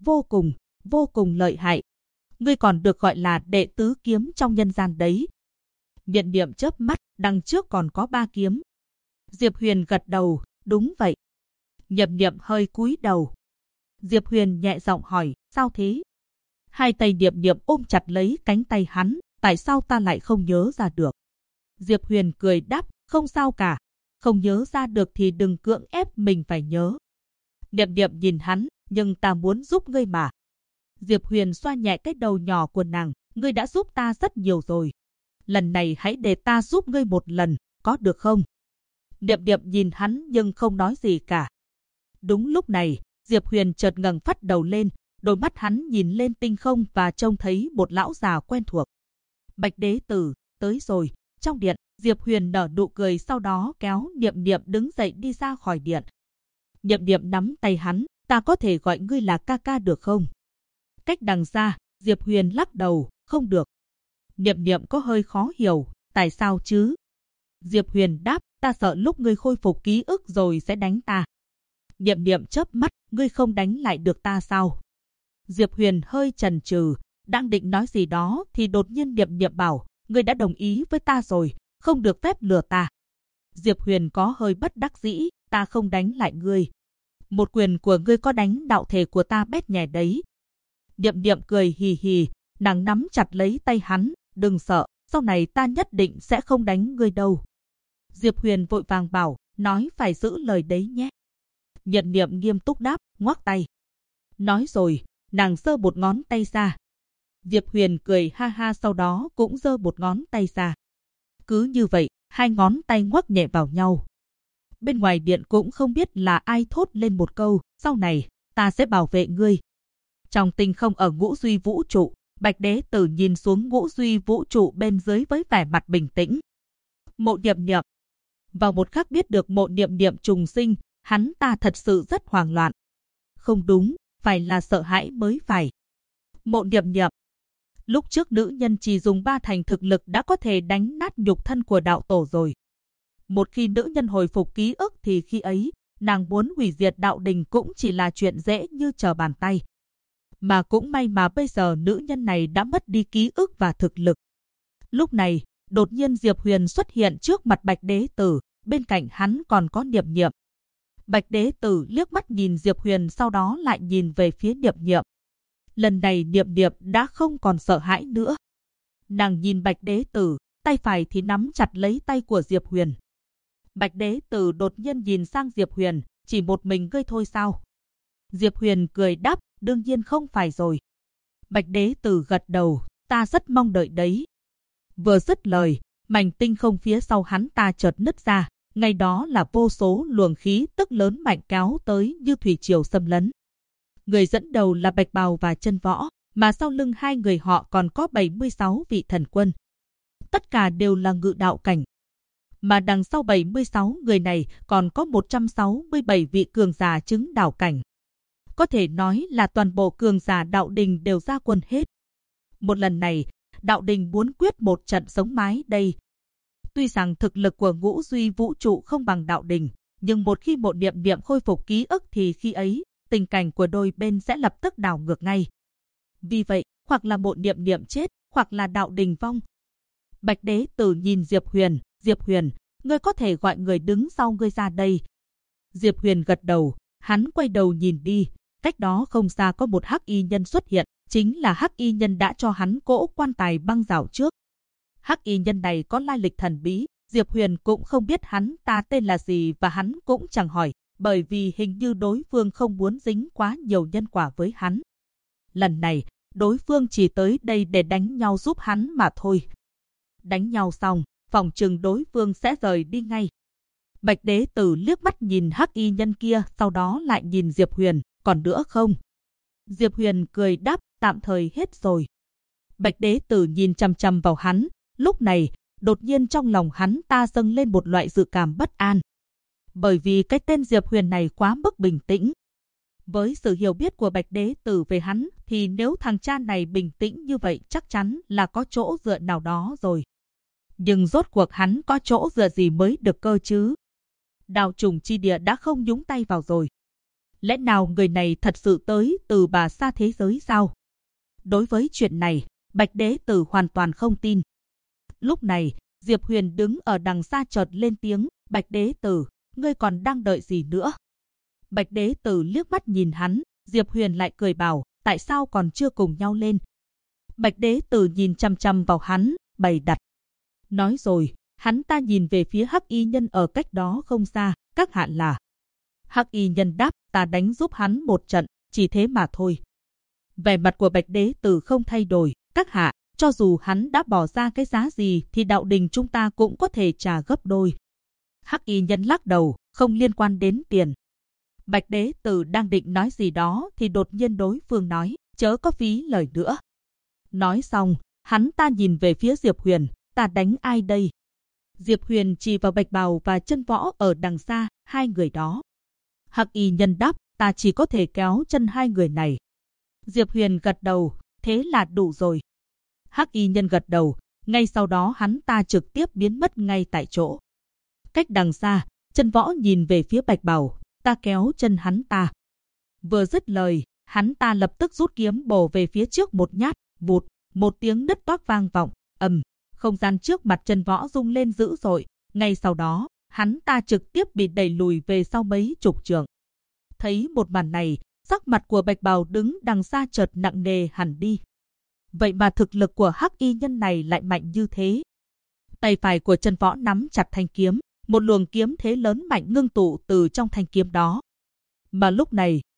S1: vô cùng lợi hại. Ngươi còn được gọi là đệ tứ kiếm trong nhân gian đấy. Niệm Niệm chớp mắt, đằng trước còn có 3 kiếm. Diệp Huyền gật đầu, đúng vậy. Niệm Niệm hơi cúi đầu. Diệp Huyền nhẹ giọng hỏi, sao thế? Hai tay Niệm Niệm ôm chặt lấy cánh tay hắn, tại sao ta lại không nhớ ra được? Diệp Huyền cười đáp, không sao cả, không nhớ ra được thì đừng cưỡng ép mình phải nhớ. Niệm Niệm nhìn hắn, nhưng ta muốn giúp ngươi mà. Diệp Huyền xoa nhẹ cái đầu nhỏ của nàng, ngươi đã giúp ta rất nhiều rồi. Lần này hãy để ta giúp ngươi một lần, có được không? Niệm Niệm nhìn hắn nhưng không nói gì cả. Đúng lúc này, Diệp Huyền chợt ngẩng phát đầu lên, đôi mắt hắn nhìn lên tinh không và trông thấy một lão già quen thuộc. Bạch Đế Tử, tới rồi. Trong điện, Diệp Huyền nở nụ cười sau đó kéo Niệm Niệm đứng dậy đi ra khỏi điện. Niệm Niệm nắm tay hắn, ta có thể gọi ngươi là ca ca được không? Cách đằng xa, Diệp Huyền lắc đầu, không được. Niệm Niệm có hơi khó hiểu, tại sao chứ? Diệp Huyền đáp, ta sợ lúc ngươi khôi phục ký ức rồi sẽ đánh ta. Niệm Niệm chớp mắt, ngươi không đánh lại được ta sao? Diệp Huyền hơi chần chừ, đang định nói gì đó thì đột nhiên Niệm Niệm bảo, ngươi đã đồng ý với ta rồi, không được phép lừa ta. Diệp Huyền có hơi bất đắc dĩ, ta không đánh lại ngươi. Một quyền của ngươi có đánh đạo thể của ta bét nhè đấy. Niệm Niệm cười hì hì, nàng nắm chặt lấy tay hắn, đừng sợ, sau này ta nhất định sẽ không đánh ngươi đâu. Diệp Huyền vội vàng bảo, nói phải giữ lời đấy nhé. Niệm Niệm nghiêm túc đáp, ngoắc tay. Nói rồi, nàng giơ một ngón tay ra. Diệp Huyền cười ha ha, sau đó cũng giơ một ngón tay ra. Cứ như vậy, hai ngón tay ngoắc nhẹ vào nhau. Bên ngoài điện cũng không biết là ai thốt lên một câu, sau này, ta sẽ bảo vệ ngươi. Trong tinh không ở ngũ duy vũ trụ, Bạch Đế Tử nhìn xuống ngũ duy vũ trụ bên dưới với vẻ mặt bình tĩnh. Mộ Niệm Niệm. Vào một khắc biết được Mộ Niệm Niệm trùng sinh, hắn ta thật sự rất hoảng loạn. Không đúng, phải là sợ hãi mới phải. Mộ Niệm Niệm. Lúc trước nữ nhân chỉ dùng 3 thành thực lực đã có thể đánh nát nhục thân của đạo tổ rồi. Một khi nữ nhân hồi phục ký ức thì khi ấy, nàng muốn hủy diệt đạo đình cũng chỉ là chuyện dễ như trở bàn tay. Mà cũng may mà bây giờ nữ nhân này đã mất đi ký ức và thực lực. Lúc này, đột nhiên Diệp Huyền xuất hiện trước mặt Bạch Đế Tử, bên cạnh hắn còn có Niệm Niệm. Bạch Đế Tử liếc mắt nhìn Diệp Huyền, sau đó lại nhìn về phía Niệm Niệm. Lần này Niệm Niệm đã không còn sợ hãi nữa. Nàng nhìn Bạch Đế Tử, tay phải thì nắm chặt lấy tay của Diệp Huyền. Bạch Đế Tử đột nhiên nhìn sang Diệp Huyền, chỉ một mình ngươi thôi sao? Diệp Huyền cười đáp, đương nhiên không phải rồi. Bạch Đế Tử gật đầu, ta rất mong đợi đấy. Vừa dứt lời, mảnh tinh không phía sau hắn ta chợt nứt ra, ngay đó là vô số luồng khí tức lớn mạnh kéo tới như thủy triều xâm lấn. Người dẫn đầu là Bạch Bào và Chân Võ, mà sau lưng hai người họ còn có 76 vị thần quân. Tất cả đều là ngự đạo cảnh. Mà đằng sau 76 người này còn có 167 vị cường giả chứng đạo cảnh. Có thể nói là toàn bộ cường giả đạo đình đều ra quân hết. Một lần này, đạo đình muốn quyết một trận sống mái đây. Tuy rằng thực lực của ngũ duy vũ trụ không bằng đạo đình, nhưng một khi Mộ Niệm Niệm khôi phục ký ức thì khi ấy, tình cảnh của đôi bên sẽ lập tức đảo ngược ngay. Vì vậy, hoặc là Mộ Niệm Niệm chết, hoặc là đạo đình vong. Bạch Đế Tử nhìn Diệp Huyền, Diệp Huyền, ngươi có thể gọi người đứng sau ngươi ra đây. Diệp Huyền gật đầu, hắn quay đầu nhìn đi, cách đó không xa có một hắc y nhân xuất hiện, chính là hắc y nhân đã cho hắn cỗ quan tài băng dạo trước. Hắc y nhân này có lai lịch thần bí, Diệp Huyền cũng không biết hắn ta tên là gì và hắn cũng chẳng hỏi, bởi vì hình như đối phương không muốn dính quá nhiều nhân quả với hắn. Lần này, đối phương chỉ tới đây để đánh nhau giúp hắn mà thôi. Đánh nhau xong, phòng chừng đối phương sẽ rời đi ngay. Bạch Đế Tử liếc mắt nhìn hắc y nhân kia, sau đó lại nhìn Diệp Huyền, còn nữa không? Diệp Huyền cười đáp, tạm thời hết rồi. Bạch Đế Tử nhìn chằm chằm vào hắn, lúc này, đột nhiên trong lòng hắn ta dâng lên một loại dự cảm bất an. Bởi vì cái tên Diệp Huyền này quá mức bình tĩnh. Với sự hiểu biết của Bạch Đế Tử về hắn, thì nếu thằng cha này bình tĩnh như vậy chắc chắn là có chỗ dựa nào đó rồi. Nhưng rốt cuộc hắn có chỗ dựa gì mới được cơ chứ? Đạo trùng chi địa đã không nhúng tay vào rồi. Lẽ nào người này thật sự tới từ bà xa thế giới sao? Đối với chuyện này, Bạch Đế Tử hoàn toàn không tin. Lúc này, Diệp Huyền đứng ở đằng xa chợt lên tiếng, Bạch Đế Tử, ngươi còn đang đợi gì nữa? Bạch Đế Tử liếc mắt nhìn hắn, Diệp Huyền lại cười bảo, tại sao còn chưa cùng nhau lên? Bạch Đế Tử nhìn chăm chăm vào hắn, bày đặt. Nói rồi, hắn ta nhìn về phía hắc y nhân ở cách đó không xa, các hạ là. Hắc y nhân đáp, ta đánh giúp hắn một trận, chỉ thế mà thôi. Vẻ mặt của Bạch Đế Tử không thay đổi, các hạ, cho dù hắn đã bỏ ra cái giá gì thì đạo đình chúng ta cũng có thể trả gấp đôi. Hắc y nhân lắc đầu, không liên quan đến tiền. Bạch Đế Tử đang định nói gì đó thì đột nhiên đối phương nói, chớ có phí lời nữa. Nói xong, hắn ta nhìn về phía Diệp Huyền, ta đánh ai đây? Diệp Huyền chỉ vào Bạch Bào và Chân Võ ở đằng xa, hai người đó. Hắc y nhân đáp, ta chỉ có thể kéo chân hai người này. Diệp Huyền gật đầu, thế là đủ rồi. Hắc y nhân gật đầu, ngay sau đó hắn ta trực tiếp biến mất ngay tại chỗ. Cách đằng xa, Chân Võ nhìn về phía Bạch Bào, ta kéo chân hắn ta. Vừa dứt lời, hắn ta lập tức rút kiếm bổ về phía trước một nhát, vụt, một tiếng nứt toác vang vọng, ầm, không gian trước mặt Chân Võ rung lên dữ dội, ngay sau đó, hắn ta trực tiếp bị đẩy lùi về sau mấy chục trượng. Thấy một màn này, sắc mặt của Bạch Bào đứng đằng xa chợt nặng nề hẳn đi. Vậy mà thực lực của hắc y nhân này lại mạnh như thế. Tay phải của Chân Võ nắm chặt thanh kiếm, một luồng kiếm thế lớn mạnh ngưng tụ từ trong thanh kiếm đó. Mà lúc này,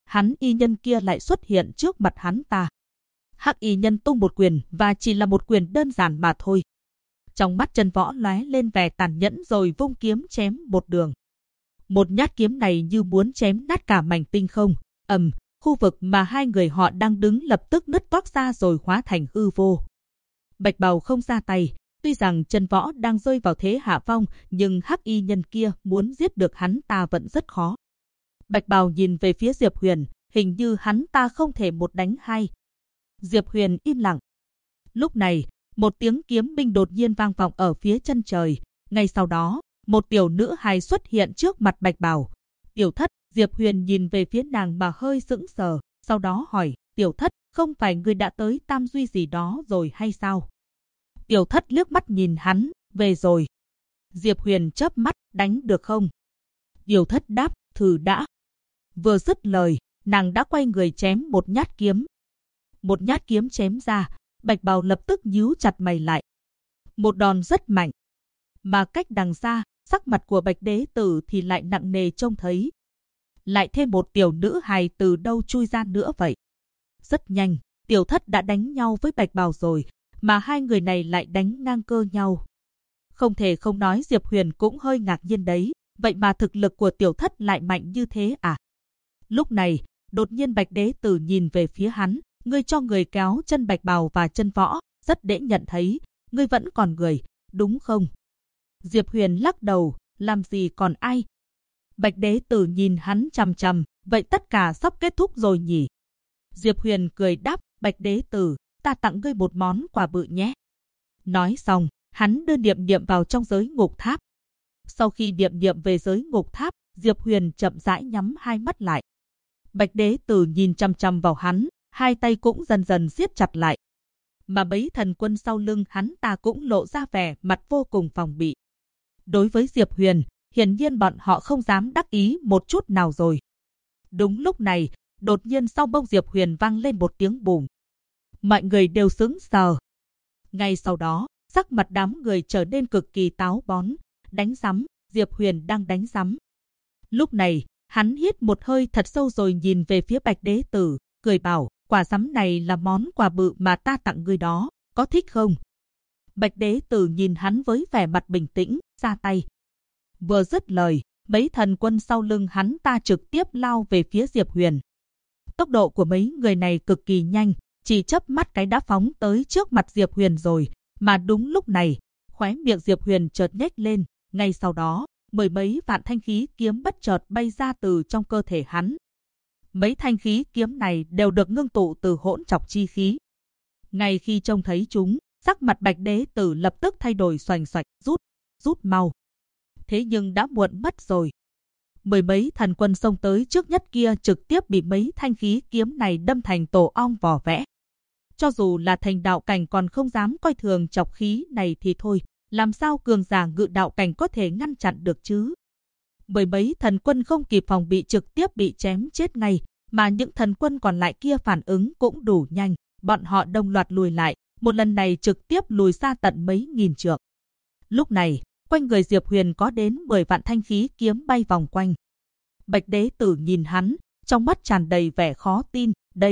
S1: hắn y nhân kia lại xuất hiện trước mặt hắn ta. Hắc y nhân tung một quyền và chỉ là một quyền đơn giản mà thôi. Trong mắt Chân Võ lóe lên vẻ tàn nhẫn rồi vung kiếm chém một đường. Một nhát kiếm này như muốn chém nát cả mảnh tinh không. Khu vực mà hai người họ đang đứng lập tức nứt toác ra rồi hóa thành hư vô. Bạch Bào không ra tay. Tuy rằng Chân Võ đang rơi vào thế hạ phong, nhưng hắc y nhân kia muốn giết được hắn ta vẫn rất khó. Bạch Bào nhìn về phía Diệp Huyền, hình như hắn ta không thể một đánh hai. Diệp Huyền im lặng. Lúc này, một tiếng kiếm minh đột nhiên vang vọng ở phía chân trời. Ngay sau đó, một tiểu nữ hài xuất hiện trước mặt Bạch Bào. Tiểu Thất. Diệp Huyền nhìn về phía nàng mà hơi sững sờ, sau đó hỏi, Tiểu Thất, không phải ngươi đã tới Tam Duy gì đó rồi hay sao? Tiểu Thất liếc mắt nhìn hắn, về rồi. Diệp Huyền chớp mắt, đánh được không? Tiểu Thất đáp, thử đã. Vừa dứt lời, nàng đã quay người chém một nhát kiếm. Một nhát kiếm chém ra, Bạch Bào lập tức nhíu chặt mày lại. Một đòn rất mạnh. Mà cách đằng xa, sắc mặt của Bạch Đế Tử thì lại nặng nề trông thấy. Lại thêm một tiểu nữ hài từ đâu chui ra nữa vậy? Rất nhanh, Tiểu Thất đã đánh nhau với Bạch Bào rồi, mà hai người này lại đánh ngang cơ nhau. Không thể không nói Diệp Huyền cũng hơi ngạc nhiên đấy, vậy mà thực lực của Tiểu Thất lại mạnh như thế à? Lúc này, đột nhiên Bạch Đế Tử nhìn về phía hắn, ngươi cho người kéo chân Bạch Bào và Chân Võ, rất dễ nhận thấy, ngươi vẫn còn người, đúng không? Diệp Huyền lắc đầu, làm gì còn ai? Bạch Đế Tử nhìn hắn chằm chằm, vậy tất cả sắp kết thúc rồi nhỉ? Diệp Huyền cười đáp, Bạch Đế Tử, ta tặng ngươi một món quà bự nhé. Nói xong, hắn đưa Điệm Điệm vào trong giới ngục tháp. Sau khi Điệm Điệm về giới ngục tháp, Diệp Huyền chậm rãi nhắm hai mắt lại. Bạch Đế Tử nhìn chằm chằm vào hắn, hai tay cũng dần dần siết chặt lại. Mà mấy thần quân sau lưng hắn ta cũng lộ ra vẻ mặt vô cùng phòng bị. Đối với Diệp Huyền, hiển nhiên bọn họ không dám đắc ý một chút nào rồi. Đúng lúc này, đột nhiên sau bông Diệp Huyền vang lên một tiếng bùm. Mọi người đều sững sờ. Ngay sau đó, sắc mặt đám người trở nên cực kỳ táo bón. Đánh rắm, Diệp Huyền đang đánh rắm. Lúc này, hắn hít một hơi thật sâu rồi nhìn về phía Bạch Đế Tử, cười bảo, quả rắm này là món quà bự mà ta tặng ngươi đó, có thích không? Bạch Đế Tử nhìn hắn với vẻ mặt bình tĩnh, ra tay. Vừa dứt lời, mấy thần quân sau lưng hắn ta trực tiếp lao về phía Diệp Huyền. Tốc độ của mấy người này cực kỳ nhanh, chỉ chớp mắt cái đã phóng tới trước mặt Diệp Huyền rồi, mà đúng lúc này, khóe miệng Diệp Huyền chợt nhếch lên, ngay sau đó, mười mấy vạn thanh khí kiếm bất chợt bay ra từ trong cơ thể hắn. Mấy thanh khí kiếm này đều được ngưng tụ từ hỗn trọc chi khí. Ngay khi trông thấy chúng, sắc mặt Bạch Đế Tử lập tức thay đổi xoành xoạch, rút mau. Thế nhưng đã muộn mất rồi. Mười mấy thần quân xông tới trước nhất kia trực tiếp bị mấy thanh khí kiếm này đâm thành tổ ong vỏ vẽ. Cho dù là thành đạo cảnh còn không dám coi thường trọc khí này thì thôi, làm sao cường giả ngự đạo cảnh có thể ngăn chặn được chứ? Mười mấy thần quân không kịp phòng bị trực tiếp bị chém chết ngay, mà những thần quân còn lại kia phản ứng cũng đủ nhanh, bọn họ đồng loạt lùi lại, một lần này trực tiếp lùi xa tận mấy nghìn trượng. Lúc này, quanh người Diệp Huyền có đến 10 vạn thanh khí kiếm bay vòng quanh. Bạch Đế Tử nhìn hắn, trong mắt tràn đầy vẻ khó tin,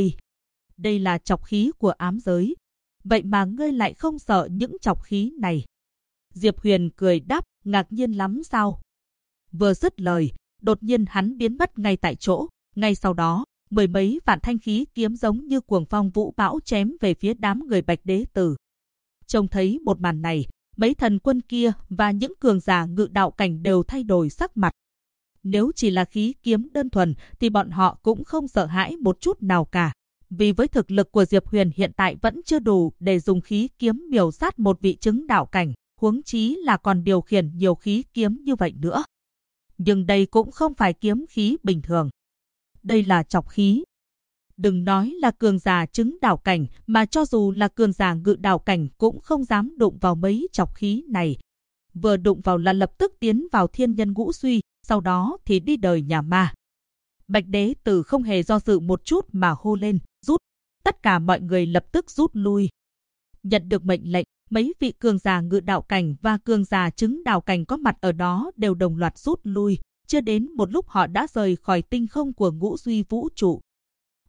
S1: đây là trọc khí của ám giới. Vậy mà ngươi lại không sợ những trọc khí này? Diệp Huyền cười đáp, ngạc nhiên lắm sao? Vừa dứt lời, đột nhiên hắn biến mất ngay tại chỗ. Ngay sau đó, mười mấy vạn thanh khí kiếm giống như cuồng phong vũ bão chém về phía đám người Bạch Đế Tử. Trông thấy một màn này, mấy thần quân kia và những cường giả ngự đạo cảnh đều thay đổi sắc mặt. Nếu chỉ là khí kiếm đơn thuần thì bọn họ cũng không sợ hãi một chút nào cả. Vì với thực lực của Diệp Huyền hiện tại vẫn chưa đủ để dùng khí kiếm miểu sát một vị chứng đạo cảnh, huống chí là còn điều khiển nhiều khí kiếm như vậy nữa. Nhưng đây cũng không phải kiếm khí bình thường. Đây là trọc khí. Đừng nói là cường giả chứng đạo cảnh, mà cho dù là cường giả ngự đạo cảnh cũng không dám đụng vào mấy trọc khí này. Vừa đụng vào là lập tức tiến vào thiên nhân ngũ suy, sau đó thì đi đời nhà ma. Bạch Đế Tử không hề do dự một chút mà hô lên, rút. Tất cả mọi người lập tức rút lui. Nhận được mệnh lệnh, mấy vị cường giả ngự đạo cảnh và cường giả chứng đạo cảnh có mặt ở đó đều đồng loạt rút lui. Chưa đến một lúc họ đã rời khỏi tinh không của ngũ duy vũ trụ,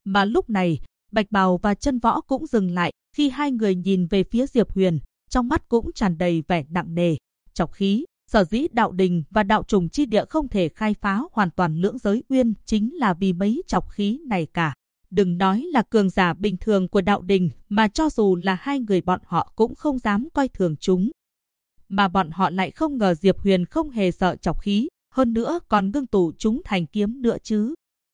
S1: Mà lúc này, Bạch Bào và Chân Võ cũng dừng lại, khi hai người nhìn về phía Diệp Huyền, trong mắt cũng tràn đầy vẻ nặng nề. Trọc khí, sở dĩ đạo đình và đạo trùng chi địa không thể khai phá hoàn toàn lưỡng giới uyên chính là vì mấy trọc khí này cả. Đừng nói là cường giả bình thường của đạo đình, mà cho dù là hai người bọn họ cũng không dám coi thường chúng. Mà bọn họ lại không ngờ Diệp Huyền không hề sợ trọc khí, hơn nữa còn ngưng tụ chúng thành kiếm nữa chứ.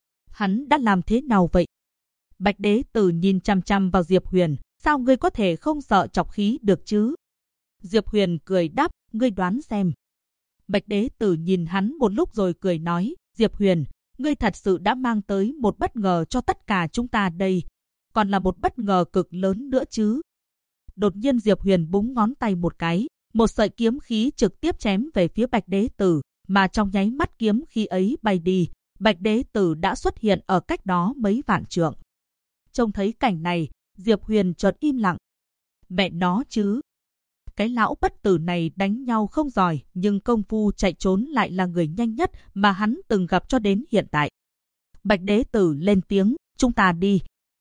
S1: Hắn đã làm thế nào vậy? Bạch Đế Tử nhìn chằm chằm vào Diệp Huyền, sao ngươi có thể không sợ trọc khí được chứ? Diệp Huyền cười đáp, ngươi đoán xem. Bạch Đế Tử nhìn hắn một lúc rồi cười nói, Diệp Huyền, ngươi thật sự đã mang tới một bất ngờ cho tất cả chúng ta đây, còn là một bất ngờ cực lớn nữa chứ. Đột nhiên Diệp Huyền búng ngón tay một cái, một sợi kiếm khí trực tiếp chém về phía Bạch Đế Tử, mà trong nháy mắt kiếm khí ấy bay đi, Bạch Đế Tử đã xuất hiện ở cách đó mấy vạn trượng. Trông thấy cảnh này, Diệp Huyền chợt im lặng. Mẹ nó chứ! Cái lão bất tử này đánh nhau không giỏi, nhưng công phu chạy trốn lại là người nhanh nhất mà hắn từng gặp cho đến hiện tại. Bạch Đế Tử lên tiếng, chúng ta đi.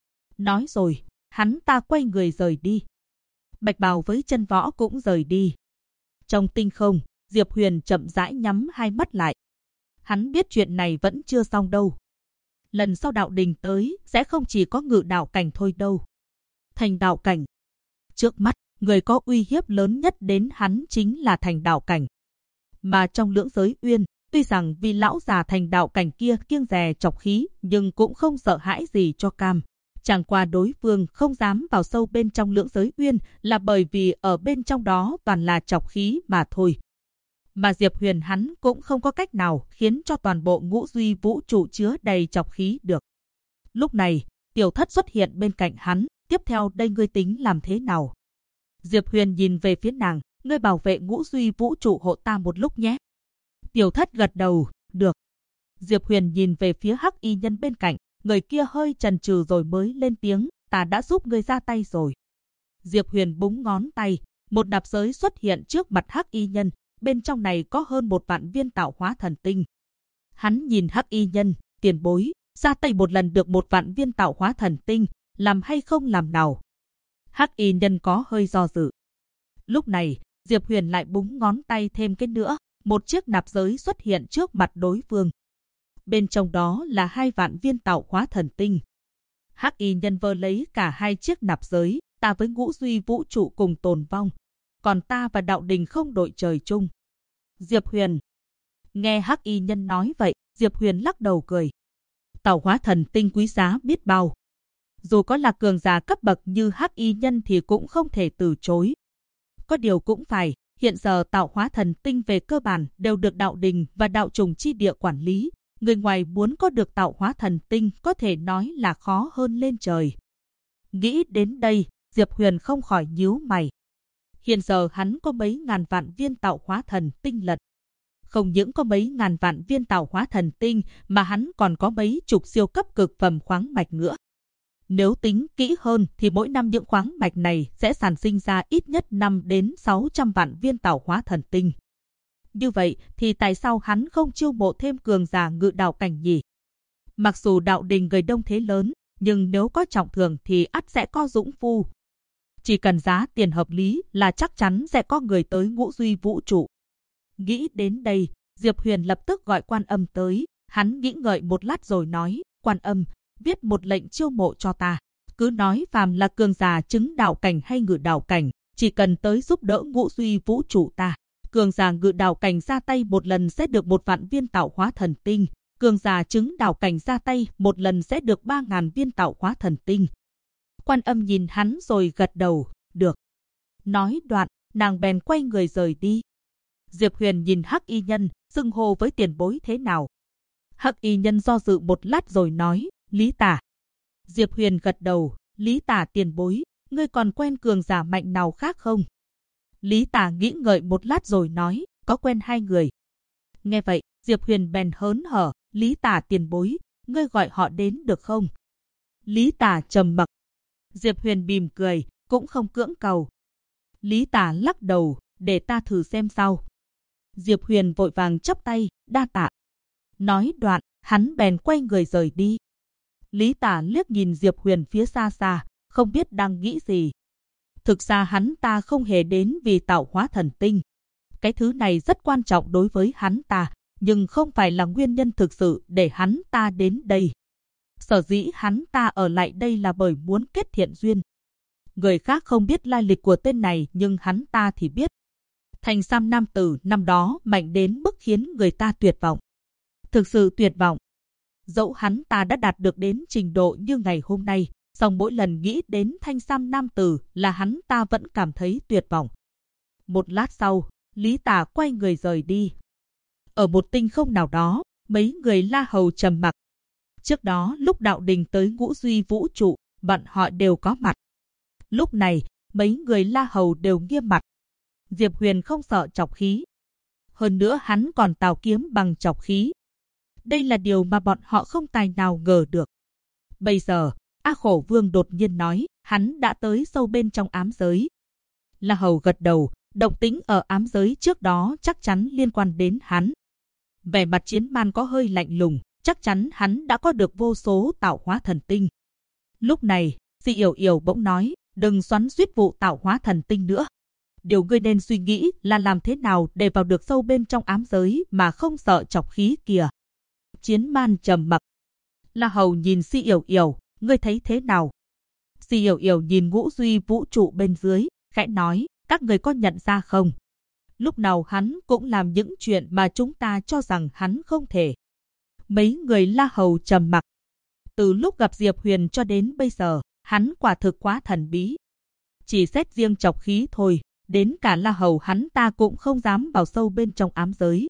S1: Nói rồi, hắn ta quay người rời đi. Bạch Bào với Chân Võ cũng rời đi. Trong tinh không, Diệp Huyền chậm rãi nhắm hai mắt lại. Hắn biết chuyện này vẫn chưa xong đâu. Lần sau đạo đình tới sẽ không chỉ có ngự đạo cảnh thôi đâu. Thành đạo cảnh. Trước mắt, người có uy hiếp lớn nhất đến hắn chính là thành đạo cảnh. Mà trong lưỡng giới uyên, tuy rằng vì lão già thành đạo cảnh kia kiêng dè trọc khí, nhưng cũng không sợ hãi gì cho cam. Chẳng qua đối phương không dám vào sâu bên trong lưỡng giới uyên là bởi vì ở bên trong đó toàn là trọc khí mà thôi. Mà Diệp Huyền hắn cũng không có cách nào khiến cho toàn bộ ngũ duy vũ trụ chứa đầy trọc khí được. Lúc này, Tiểu Thất xuất hiện bên cạnh hắn, tiếp theo đây ngươi tính làm thế nào? Diệp Huyền nhìn về phía nàng, ngươi bảo vệ ngũ duy vũ trụ hộ ta một lúc nhé. Tiểu Thất gật đầu, được. Diệp Huyền nhìn về phía Hắc Y Nhân bên cạnh, người kia hơi chần chừ rồi mới lên tiếng, ta đã giúp ngươi ra tay rồi. Diệp Huyền búng ngón tay, một nạp giới xuất hiện trước mặt Hắc Y Nhân, bên trong này có hơn 1 vạn viên tạo hóa thần tinh. Hắn nhìn Hắc Y Nhân, tiền bối, ra tay một lần được 1 vạn viên tạo hóa thần tinh, làm hay không làm nào? Hắc Y Nhân có hơi do dự. Lúc này, Diệp Huyền lại búng ngón tay thêm cái nữa, một chiếc nạp giới xuất hiện trước mặt đối phương. Bên trong đó là 2 vạn viên tạo hóa thần tinh. Hắc Y Nhân vơ lấy cả 2 chiếc nạp giới, ta với ngũ duy vũ trụ cùng tồn vong, còn ta và đạo đình không đội trời chung. Diệp Huyền. Nghe Hắc Y Nhân nói vậy, Diệp Huyền lắc đầu cười. Tạo hóa thần tinh quý giá biết bao. Dù có là cường giả cấp bậc như Hắc Y Nhân thì cũng không thể từ chối. Có điều cũng phải, hiện giờ tạo hóa thần tinh về cơ bản đều được đạo đình và đạo trùng chi địa quản lý. Người ngoài muốn có được tạo hóa thần tinh có thể nói là khó hơn lên trời. Nghĩ đến đây, Diệp Huyền không khỏi nhíu mày. Hiện giờ hắn có mấy ngàn vạn viên tạo hóa thần tinh lận. Không những có mấy ngàn vạn viên tạo hóa thần tinh mà hắn còn có mấy chục siêu cấp cực phẩm khoáng mạch nữa. Nếu tính kỹ hơn thì mỗi năm những khoáng mạch này sẽ sản sinh ra ít nhất 5 đến 600 vạn viên tạo hóa thần tinh. Như vậy thì tại sao hắn không chiêu mộ thêm cường giả ngự đạo cảnh nhỉ? Mặc dù đạo đình người đông thế lớn, nhưng nếu có trọng thưởng thì ắt sẽ có dũng phu. Chỉ cần giá tiền hợp lý là chắc chắn sẽ có người tới ngũ duy vũ trụ. Nghĩ đến đây, Diệp Huyền lập tức gọi Quan Âm tới. Hắn nghĩ ngợi một lát rồi nói, Quan Âm, viết một lệnh chiêu mộ cho ta. Cứ nói phàm là cường giả chứng đạo cảnh hay ngự đạo cảnh, chỉ cần tới giúp đỡ ngũ duy vũ trụ ta. Cường giả ngự đạo cảnh ra tay một lần sẽ được 1 vạn viên tạo hóa thần tinh. Cường giả chứng đạo cảnh ra tay một lần sẽ được 3.000 viên tạo hóa thần tinh. Quan Âm nhìn hắn rồi gật đầu, được. Nói đoạn, nàng bèn quay người rời đi. Diệp Huyền nhìn Hắc Y Nhân, xưng hô với tiền bối thế nào. Hắc Y Nhân do dự một lát rồi nói, Lý Tả. Diệp Huyền gật đầu, Lý Tả tiền bối, ngươi còn quen cường giả mạnh nào khác không? Lý Tả nghĩ ngợi một lát rồi nói, có quen 2 người. Nghe vậy, Diệp Huyền bèn hớn hở, Lý Tả tiền bối, ngươi gọi họ đến được không? Lý Tả trầm mặc. Diệp Huyền mỉm cười, cũng không cưỡng cầu. Lý Tả lắc đầu, để ta thử xem sau. Diệp Huyền vội vàng chắp tay, đa tạ. Nói đoạn, hắn bèn quay người rời đi. Lý Tả liếc nhìn Diệp Huyền phía xa xa, không biết đang nghĩ gì. Thực ra hắn ta không hề đến vì tạo hóa thần tinh. Cái thứ này rất quan trọng đối với hắn ta, nhưng không phải là nguyên nhân thực sự để hắn ta đến đây. Sở dĩ hắn ta ở lại đây là bởi muốn kết thiện duyên. Người khác không biết lai lịch của tên này nhưng hắn ta thì biết. Thành Sam nam tử năm đó mạnh đến mức khiến người ta tuyệt vọng. Thực sự tuyệt vọng. Dẫu hắn ta đã đạt được đến trình độ như ngày hôm nay, song mỗi lần nghĩ đến Thanh Sam nam tử là hắn ta vẫn cảm thấy tuyệt vọng. Một lát sau, Lý Tả quay người rời đi. Ở một tinh không nào đó, mấy người La Hầu trầm mặc. Trước đó lúc Đạo Đình tới Ngũ Duy Vũ Trụ, bọn họ đều có mặt. Lúc này, mấy người La Hầu đều nghiêm mặt. Diệp Huyền không sợ trọc khí. Hơn nữa hắn còn tào kiếm bằng trọc khí. Đây là điều mà bọn họ không tài nào ngờ được. Bây giờ, A Khổ Vương đột nhiên nói, hắn đã tới sâu bên trong ám giới. La Hầu gật đầu, động tĩnh ở ám giới trước đó chắc chắn liên quan đến hắn. Vẻ mặt Chiến Man có hơi lạnh lùng, chắc chắn hắn đã có được vô số tạo hóa thần tinh. Lúc này, Di Yểu Yểu bỗng nói, đừng xoắn xuýt vụ tạo hóa thần tinh nữa. Điều ngươi nên suy nghĩ là làm thế nào để vào được sâu bên trong ám giới mà không sợ trọc khí kìa. Chiến Man trầm mặc. La Hầu nhìn Si Yểu Yểu, ngươi thấy thế nào? Si Yểu Yểu nhìn Ngũ Duy Vũ Trụ bên dưới, khẽ nói, các người có nhận ra không? Lúc nào hắn cũng làm những chuyện mà chúng ta cho rằng hắn không thể. Mấy người La Hầu trầm mặc. Từ lúc gặp Diệp Huyền cho đến bây giờ, hắn quả thực quá thần bí. Chỉ xét riêng trọc khí thôi, đến cả La Hầu hắn ta cũng không dám vào sâu bên trong ám giới.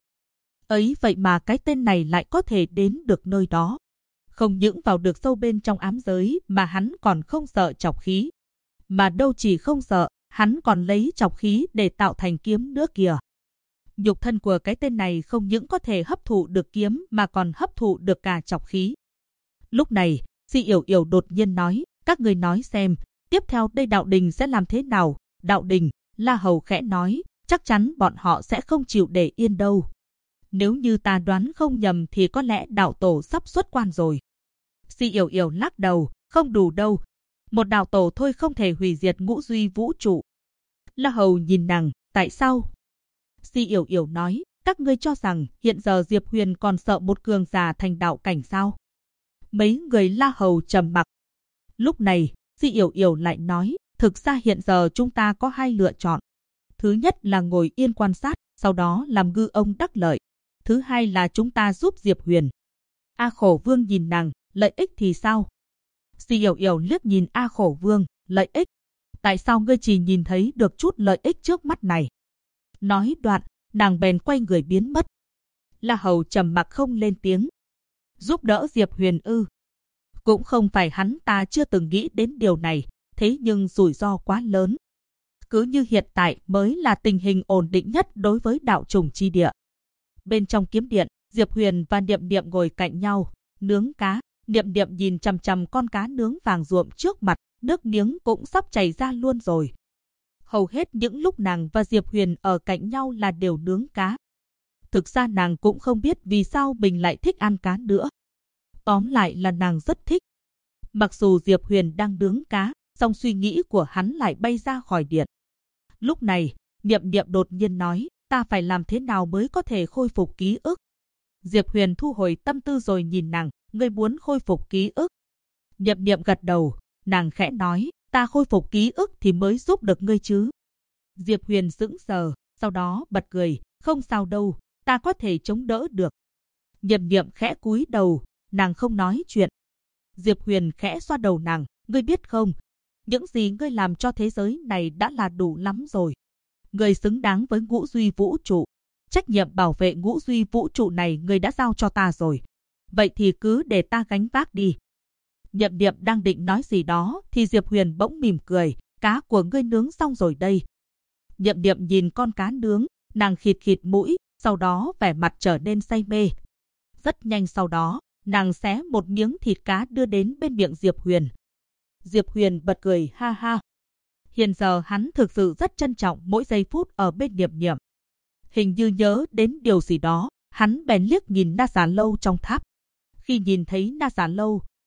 S1: Ấy vậy mà cái tên này lại có thể đến được nơi đó. Không những vào được sâu bên trong ám giới mà hắn còn không sợ trọc khí. Mà đâu chỉ không sợ, hắn còn lấy trọc khí để tạo thành kiếm nữa kìa. Nhục thân của cái tên này không những có thể hấp thụ được kiếm mà còn hấp thụ được cả trọc khí. Lúc này, Si Yểu Yểu đột nhiên nói, các người nói xem, tiếp theo đây Đạo Đình sẽ làm thế nào? Đạo Đình, La Hầu khẽ nói, chắc chắn bọn họ sẽ không chịu để yên đâu. Nếu như ta đoán không nhầm thì có lẽ đạo tổ sắp xuất quan rồi. Si Yểu Yểu lắc đầu, không đủ đâu. Một đạo tổ thôi không thể hủy diệt Ngũ Duy Vũ Trụ. La Hầu nhìn nàng, tại sao? Si Yểu Yểu nói, các ngươi cho rằng hiện giờ Diệp Huyền còn sợ một cường giả thành đạo cảnh sao? Mấy người La Hầu trầm mặc. Lúc này, Si Yểu Yểu lại nói, thực ra hiện giờ chúng ta có hai lựa chọn. Thứ nhất là ngồi yên quan sát, sau đó làm ngư ông đắc lợi. Thứ hai là chúng ta giúp Diệp Huyền. A Khổ Vương nhìn nàng, lợi ích thì sao? Si Yểu Yểu liếc nhìn A Khổ Vương, lợi ích? Tại sao ngươi chỉ nhìn thấy được chút lợi ích trước mắt này? Nói đoạn, nàng bèn quay người biến mất. La Hầu trầm mặc không lên tiếng. Giúp đỡ Diệp Huyền ư? Cũng không phải hắn ta chưa từng nghĩ đến điều này, thế nhưng rủi ro quá lớn. Cứ như hiện tại mới là tình hình ổn định nhất đối với đạo trùng chi địa. Bên trong kiếm điện, Diệp Huyền và Niệm Niệm ngồi cạnh nhau, nướng cá. Niệm Niệm nhìn chằm chằm con cá nướng vàng ruộm trước mặt, nước miếng cũng sắp chảy ra luôn rồi. Hầu hết những lúc nàng và Diệp Huyền ở cạnh nhau là đều nướng cá. Thực ra nàng cũng không biết vì sao mình lại thích ăn cá nữa. Tóm lại là nàng rất thích. Mặc dù Diệp Huyền đang nướng cá, song suy nghĩ của hắn lại bay ra khỏi điện. Lúc này, Niệm Niệm đột nhiên nói, ta phải làm thế nào mới có thể khôi phục ký ức? Diệp Huyền thu hồi tâm tư rồi nhìn nàng, ngươi muốn khôi phục ký ức? Niệm Niệm gật đầu, nàng khẽ nói, ta khôi phục ký ức thì mới giúp được ngươi chứ. Diệp Huyền sững sờ, sau đó bật cười, không sao đâu, ta có thể chống đỡ được. Niệm Niệm khẽ cúi đầu, nàng không nói chuyện. Diệp Huyền khẽ xoa đầu nàng, ngươi biết không, những gì ngươi làm cho thế giới này đã là đủ lắm rồi. Ngươi xứng đáng với Ngũ Duy Vũ Trụ. Trách nhiệm bảo vệ Ngũ Duy Vũ Trụ này ngươi đã giao cho ta rồi. Vậy thì cứ để ta gánh vác đi. Niệm Niệm đang định nói gì đó thì Diệp Huyền bỗng mỉm cười, cá của ngươi nướng xong rồi đây. Niệm Niệm nhìn con cá nướng, nàng khịt khịt mũi, sau đó vẻ mặt trở nên say mê. Rất nhanh sau đó, nàng xé một miếng thịt cá đưa đến bên miệng Diệp Huyền. Diệp Huyền bật cười ha ha. Hiện giờ hắn thực sự rất trân trọng mỗi giây phút ở bên Niệm Niệm. Hình như nhớ đến điều gì đó, hắn bèn liếc nhìn Na Xà Lâu trong tháp. Khi nhìn thấy Na Xà Lâu,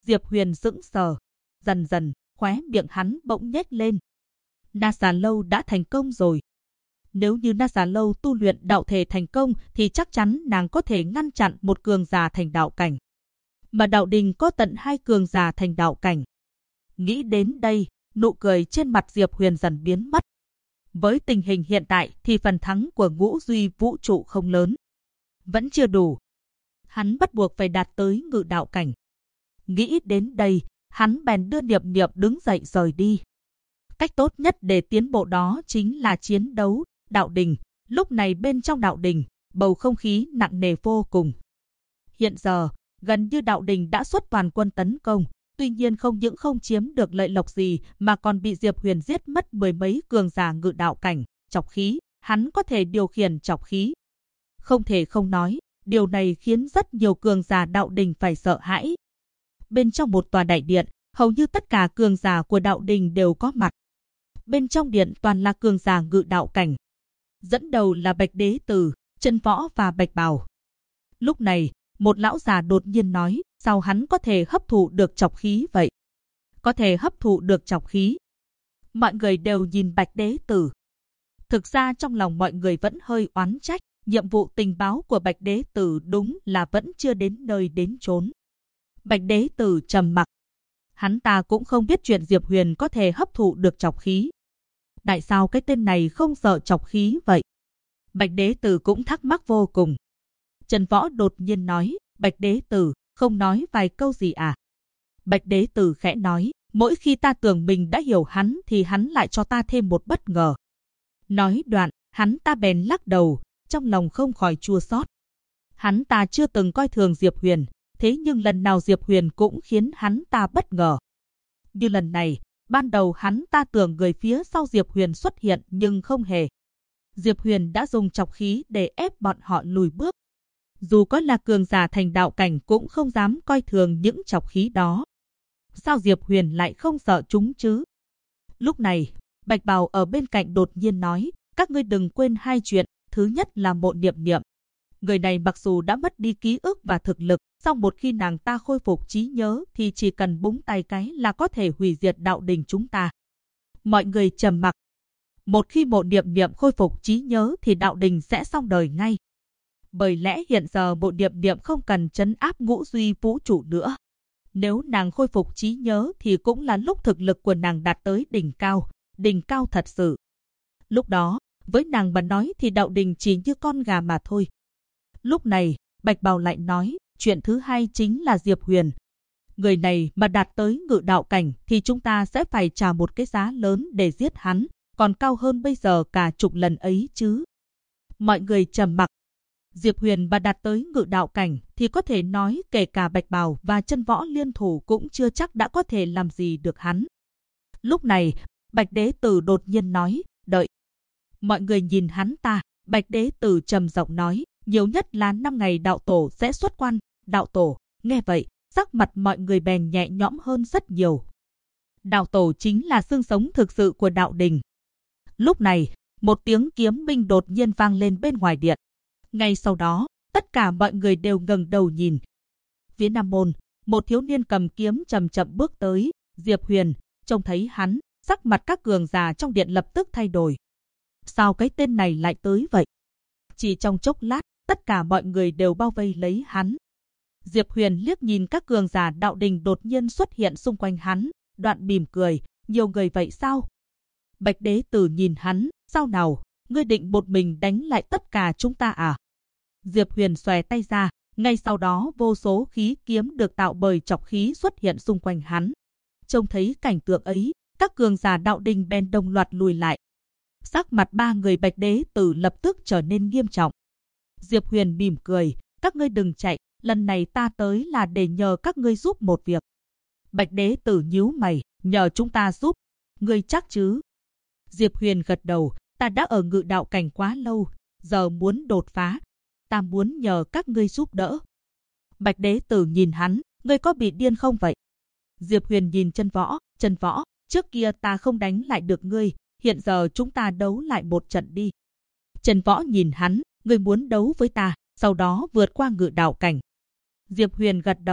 S1: Diệp Huyền sững sờ. Dần dần, khóe miệng hắn bỗng nhếch lên. Na Xà Lâu đã thành công rồi. Nếu như Na Xà Lâu tu luyện đạo thể thành công thì chắc chắn nàng có thể ngăn chặn một cường giả thành đạo cảnh. Mà đạo đình có tận 2 cường giả thành đạo cảnh. Nghĩ đến đây, nụ cười trên mặt Diệp Huyền dần biến mất. Với tình hình hiện tại thì phần thắng của Ngũ Duy Vũ Trụ không lớn. Vẫn chưa đủ. Hắn bắt buộc phải đạt tới ngự đạo cảnh. Nghĩ đến đây, hắn bèn đưa Niệm Niệm đứng dậy rời đi. Cách tốt nhất để tiến bộ đó chính là chiến đấu. Đạo đình, lúc này bên trong đạo đình, bầu không khí nặng nề vô cùng. Hiện giờ, gần như đạo đình đã xuất toàn quân tấn công, tuy nhiên không những không chiếm được lợi lộc gì mà còn bị Diệp Huyền giết mất 10 mấy cường giả ngự đạo cảnh, chọc khí, hắn có thể điều khiển chọc khí. Không thể không nói, điều này khiến rất nhiều cường giả đạo đình phải sợ hãi. Bên trong một tòa đại điện, hầu như tất cả cường giả của đạo đình đều có mặt. Bên trong điện toàn là cường giả ngự đạo cảnh. Dẫn đầu là Bạch Đế Tử, Chân Võ và Bạch Bào. Lúc này, một lão già đột nhiên nói, sao hắn có thể hấp thụ được chọc khí vậy? Có thể hấp thụ được chọc khí. Mọi người đều nhìn Bạch Đế Tử. Thực ra trong lòng mọi người vẫn hơi oán trách, nhiệm vụ tình báo của Bạch Đế Tử đúng là vẫn chưa đến nơi đến chốn. Bạch Đế Tử trầm mặc. Hắn ta cũng không biết chuyện Diệp Huyền có thể hấp thụ được chọc khí. Tại sao cái tên này không sợ chọc khí vậy? Bạch Đế Tử cũng thắc mắc vô cùng. Trần Võ đột nhiên nói, Bạch Đế Tử, không nói vài câu gì à? Bạch Đế Tử khẽ nói, mỗi khi ta tưởng mình đã hiểu hắn thì hắn lại cho ta thêm một bất ngờ. Nói đoạn, hắn ta bèn lắc đầu, trong lòng không khỏi chua xót. Hắn ta chưa từng coi thường Diệp Huyền, thế nhưng lần nào Diệp Huyền cũng khiến hắn ta bất ngờ. Như lần này, ban đầu hắn ta tưởng người phía sau Diệp Huyền xuất hiện nhưng không hề. Diệp Huyền đã dùng chọc khí để ép bọn họ lùi bước. Dù có là cường giả thành đạo cảnh cũng không dám coi thường những chọc khí đó. Sao Diệp Huyền lại không sợ chúng chứ? Lúc này, Bạch Bào ở bên cạnh đột nhiên nói, các ngươi đừng quên 2 chuyện. Thứ nhất là Mộ Niệm Niệm. Người này mặc dù đã mất đi ký ức và thực lực, song một khi nàng ta khôi phục trí nhớ thì chỉ cần búng tay cái là có thể hủy diệt đạo đình chúng ta. Mọi người trầm mặc. Một khi Mộ Niệm Niệm khôi phục trí nhớ thì đạo đình sẽ xong đời ngay. Bởi lẽ hiện giờ Mộ Niệm Niệm không cần trấn áp Ngũ Duy Vũ Trụ nữa. Nếu nàng khôi phục trí nhớ thì cũng là lúc thực lực của nàng đạt tới đỉnh cao thật sự. Lúc đó, với nàng mà nói thì đạo đình chỉ như con gà mà thôi. Lúc này, Bạch Bào lại nói, chuyện thứ hai chính là Diệp Huyền. Người này mà đạt tới ngự đạo cảnh thì chúng ta sẽ phải trả một cái giá lớn để giết hắn, còn cao hơn bây giờ cả chục lần ấy chứ. Mọi người trầm mặc. Diệp Huyền mà đạt tới ngự đạo cảnh thì có thể nói kể cả Bạch Bào và Chân Võ liên thủ cũng chưa chắc đã có thể làm gì được hắn. Lúc này, Bạch Đế Tử đột nhiên nói, đợi. Mọi người nhìn hắn ta, Bạch Đế Tử trầm giọng nói, nhiều nhất là 5 ngày đạo tổ sẽ xuất quan. Đạo tổ, nghe vậy, sắc mặt mọi người bèn nhẹ nhõm hơn rất nhiều. Đạo tổ chính là xương sống thực sự của đạo đình. Lúc này, một tiếng kiếm minh đột nhiên vang lên bên ngoài điện. Ngay sau đó, tất cả mọi người đều ngẩng đầu nhìn. Phía Nam Môn, một thiếu niên cầm kiếm chậm chậm bước tới. Diệp Huyền, trông thấy hắn, sắc mặt các cường giả trong điện lập tức thay đổi. Sao cái tên này lại tới vậy? Chỉ trong chốc lát, tất cả mọi người đều bao vây lấy hắn. Diệp Huyền liếc nhìn các cường giả đạo đình đột nhiên xuất hiện xung quanh hắn, đoạn mỉm cười, nhiều người vậy sao? Bạch Đế Tử nhìn hắn, sao nào, ngươi định một mình đánh lại tất cả chúng ta à? Diệp Huyền xòe tay ra, ngay sau đó vô số khí kiếm được tạo bởi chọc khí xuất hiện xung quanh hắn. Trông thấy cảnh tượng ấy, các cường giả đạo đình bèn đồng loạt lùi lại. Sắc mặt 3 người Bạch Đế Tử lập tức trở nên nghiêm trọng. Diệp Huyền mỉm cười, các ngươi đừng chạy, lần này ta tới là để nhờ các ngươi giúp một việc. Bạch Đế Tử nhíu mày, nhờ chúng ta giúp, ngươi chắc chứ? Diệp Huyền gật đầu, ta đã ở ngự đạo cảnh quá lâu, giờ muốn đột phá, ta muốn nhờ các ngươi giúp đỡ. Bạch Đế Tử nhìn hắn, ngươi có bị điên không vậy? Diệp Huyền nhìn Chân Võ, trước kia ta không đánh lại được ngươi, hiện giờ chúng ta đấu lại một trận đi. Chân Võ nhìn hắn, ngươi muốn đấu với ta, sau đó vượt qua ngự đạo cảnh. Diệp Huyền gật đầu,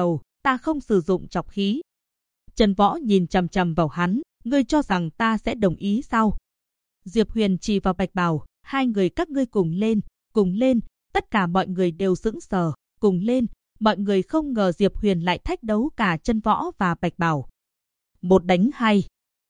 S1: ta không sử dụng trọc khí. Trần Võ nhìn chằm chằm vào hắn, ngươi cho rằng ta sẽ đồng ý sao? Diệp Huyền chỉ vào Bạch Bào, hai người các ngươi cùng lên, tất cả mọi người đều sững sờ, cùng lên, mọi người không ngờ Diệp Huyền lại thách đấu cả Trần Võ và Bạch Bào. Một đánh hai.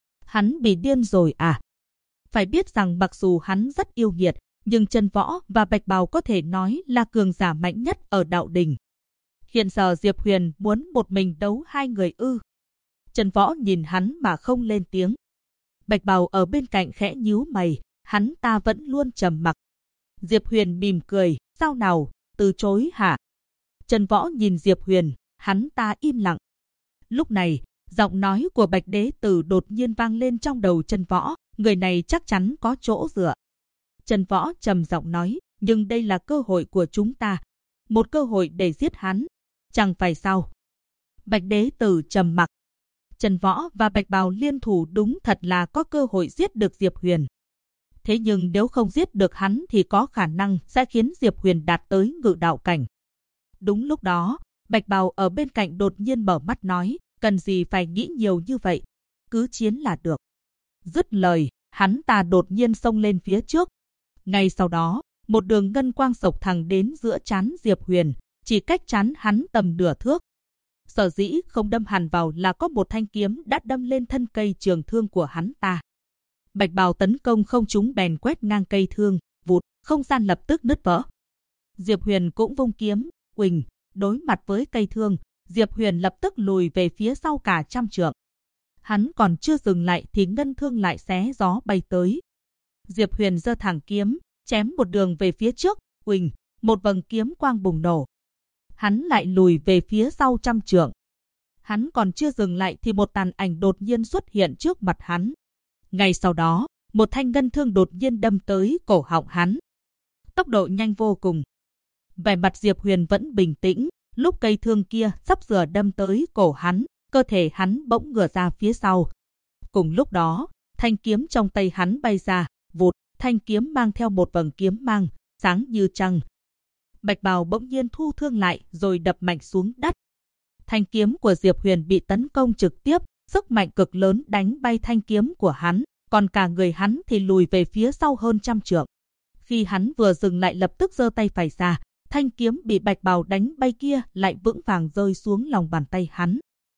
S1: Hắn bị điên rồi à? Phải biết rằng mặc dù hắn rất yêu nghiệt, nhưng Trần Võ và Bạch Bào có thể nói là cường giả mạnh nhất ở đạo đình. Hiện giờ Diệp Huyền muốn một mình đấu hai người ư? Trần Võ nhìn hắn mà không lên tiếng. Bạch Bào ở bên cạnh khẽ nhíu mày, hắn ta vẫn luôn trầm mặc. Diệp Huyền mỉm cười, sao nào, từ chối hả? Trần Võ nhìn Diệp Huyền, hắn ta im lặng. Lúc này, giọng nói của Bạch Đế Tử đột nhiên vang lên trong đầu Trần Võ, người này chắc chắn có chỗ dựa. Trần Võ trầm giọng nói, nhưng đây là cơ hội của chúng ta, một cơ hội để giết hắn, chẳng phải sao? Bạch Đế Tử trầm mặc. Trần Võ và Bạch Bào liên thủ đúng thật là có cơ hội giết được Diệp Huyền. Thế nhưng nếu không giết được hắn thì có khả năng sẽ khiến Diệp Huyền đạt tới ngự đạo cảnh. Đúng lúc đó, Bạch Bào ở bên cạnh đột nhiên mở mắt nói, cần gì phải nghĩ nhiều như vậy, cứ chiến là được. Dứt lời, hắn ta đột nhiên xông lên phía trước. Ngay sau đó, một đường ngân quang xộc thẳng đến giữa trán Diệp Huyền, chỉ cách trán hắn tầm nửa thước. Sở dĩ không đâm hẳn vào là có một thanh kiếm đã đâm lên thân cây trường thương của hắn ta. Bạch Bào tấn công không trúng bèn quét ngang cây thương, vụt, không gian lập tức nứt vỡ. Diệp Huyền cũng vung kiếm, quỳnh, đối mặt với cây thương, Diệp Huyền lập tức lùi về phía sau cả trăm trượng. Hắn còn chưa dừng lại thì ngân thương lại xé gió bay tới. Diệp Huyền giơ thẳng kiếm, chém một đường về phía trước, quỳnh, một vầng kiếm quang bùng nổ. Hắn lại lùi về phía sau trăm trượng. Hắn còn chưa dừng lại thì một tàn ảnh đột nhiên xuất hiện trước mặt hắn. Ngay sau đó, một thanh ngân thương đột nhiên đâm tới cổ họng hắn. Tốc độ nhanh vô cùng. Vẻ mặt Diệp Huyền vẫn bình tĩnh, lúc cây thương kia sắp sửa đâm tới cổ hắn, cơ thể hắn bỗng ngửa ra phía sau. Cùng lúc đó, thanh kiếm trong tay hắn bay ra, vụt, thanh kiếm mang theo một vầng kiếm mang, sáng như trăng. Bạch Bào bỗng nhiên thu thương lại rồi đập mạnh xuống đất. Thanh kiếm của Diệp Huyền bị tấn công trực tiếp, sức mạnh cực lớn đánh bay thanh kiếm của hắn, còn cả người hắn thì lùi về phía sau hơn trăm trượng. Khi hắn vừa dừng lại lập tức giơ tay phải ra, thanh kiếm bị Bạch Bào đánh bay kia lại vững vàng rơi xuống lòng bàn tay hắn.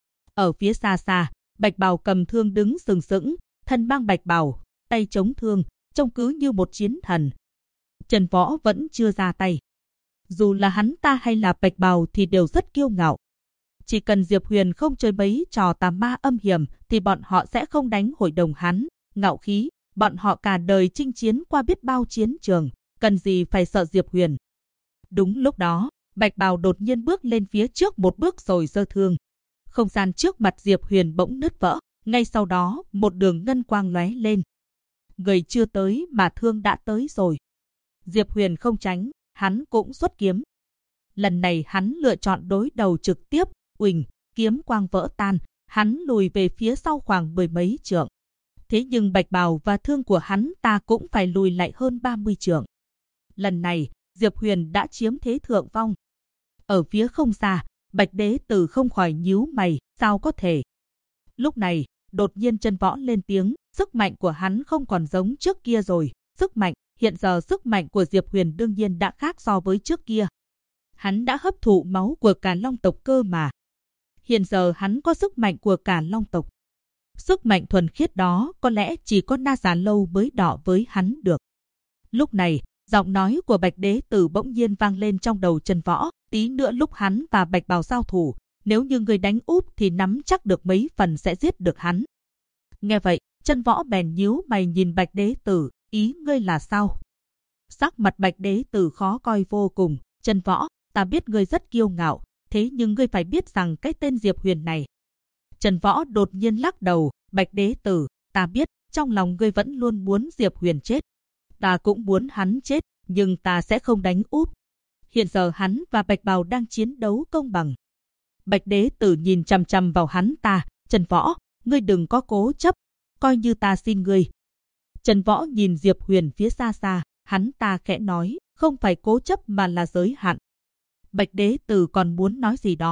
S1: Ở phía xa xa, Bạch Bào cầm thương đứng sừng sững, thân mang bạch bào, tay chống thương, trông cứ như một chiến thần. Trần Võ vẫn chưa ra tay. Dù là hắn ta hay là Bạch Bào thì đều rất kiêu ngạo. Chỉ cần Diệp Huyền không chơi mấy trò tà ma âm hiểm thì bọn họ sẽ không đánh hội đồng hắn. Ngạo khí, bọn họ cả đời chinh chiến qua biết bao chiến trường, cần gì phải sợ Diệp Huyền. Đúng lúc đó, Bạch Bào đột nhiên bước lên phía trước một bước rồi giơ thương. Không gian trước mặt Diệp Huyền bỗng nứt vỡ, ngay sau đó một đường ngân quang lóe lên. Người chưa tới mà thương đã tới rồi. Diệp Huyền không tránh, hắn cũng xuất kiếm. Lần này hắn lựa chọn đối đầu trực tiếp, uỳnh, kiếm quang vỡ tan, hắn lùi về phía sau khoảng 10 mấy trượng. Thế nhưng Bạch Bào và thương của hắn ta cũng phải lùi lại hơn 30 trượng. Lần này, Diệp Huyền đã chiếm thế thượng phong. Ở phía không xa, Bạch Đế Tử không khỏi nhíu mày, sao có thể? Lúc này, đột nhiên Trần Võ lên tiếng, sức mạnh của hắn không còn giống trước kia rồi. Hiện giờ sức mạnh của Diệp Huyền đương nhiên đã khác so với trước kia. Hắn đã hấp thụ máu của cả Long tộc cơ mà. Hiện giờ hắn có sức mạnh của cả Long tộc. Sức mạnh thuần khiết đó có lẽ chỉ có Na Già Lâu mới đọ với hắn được. Lúc này, giọng nói của Bạch Đế Tử bỗng nhiên vang lên trong đầu Trần Võ, tí nữa lúc hắn và Bạch Bào giao thủ, nếu như người đánh úp thì nắm chắc được mấy phần sẽ giết được hắn. Nghe vậy, Trần Võ bèn nhíu mày nhìn Bạch Đế Tử, ý ngươi là sao? Sắc mặt Bạch Đế Tử khó coi vô cùng. Trần Võ, ta biết ngươi rất kiêu ngạo, thế nhưng ngươi phải biết rằng cái tên Diệp Huyền này. Trần Võ đột nhiên lắc đầu, Bạch Đế Tử, ta biết, trong lòng ngươi vẫn luôn muốn Diệp Huyền chết. Ta cũng muốn hắn chết, nhưng ta sẽ không đánh úp. Hiện giờ hắn và Bạch Bào đang chiến đấu công bằng. Bạch Đế Tử nhìn chằm chằm vào hắn ta, Trần Võ, ngươi đừng có cố chấp, coi như ta xin ngươi. Trần Võ nhìn Diệp Huyền phía xa xa, hắn ta khẽ nói, không phải cố chấp mà là giới hạn. Bạch Đế Tử còn muốn nói gì đó,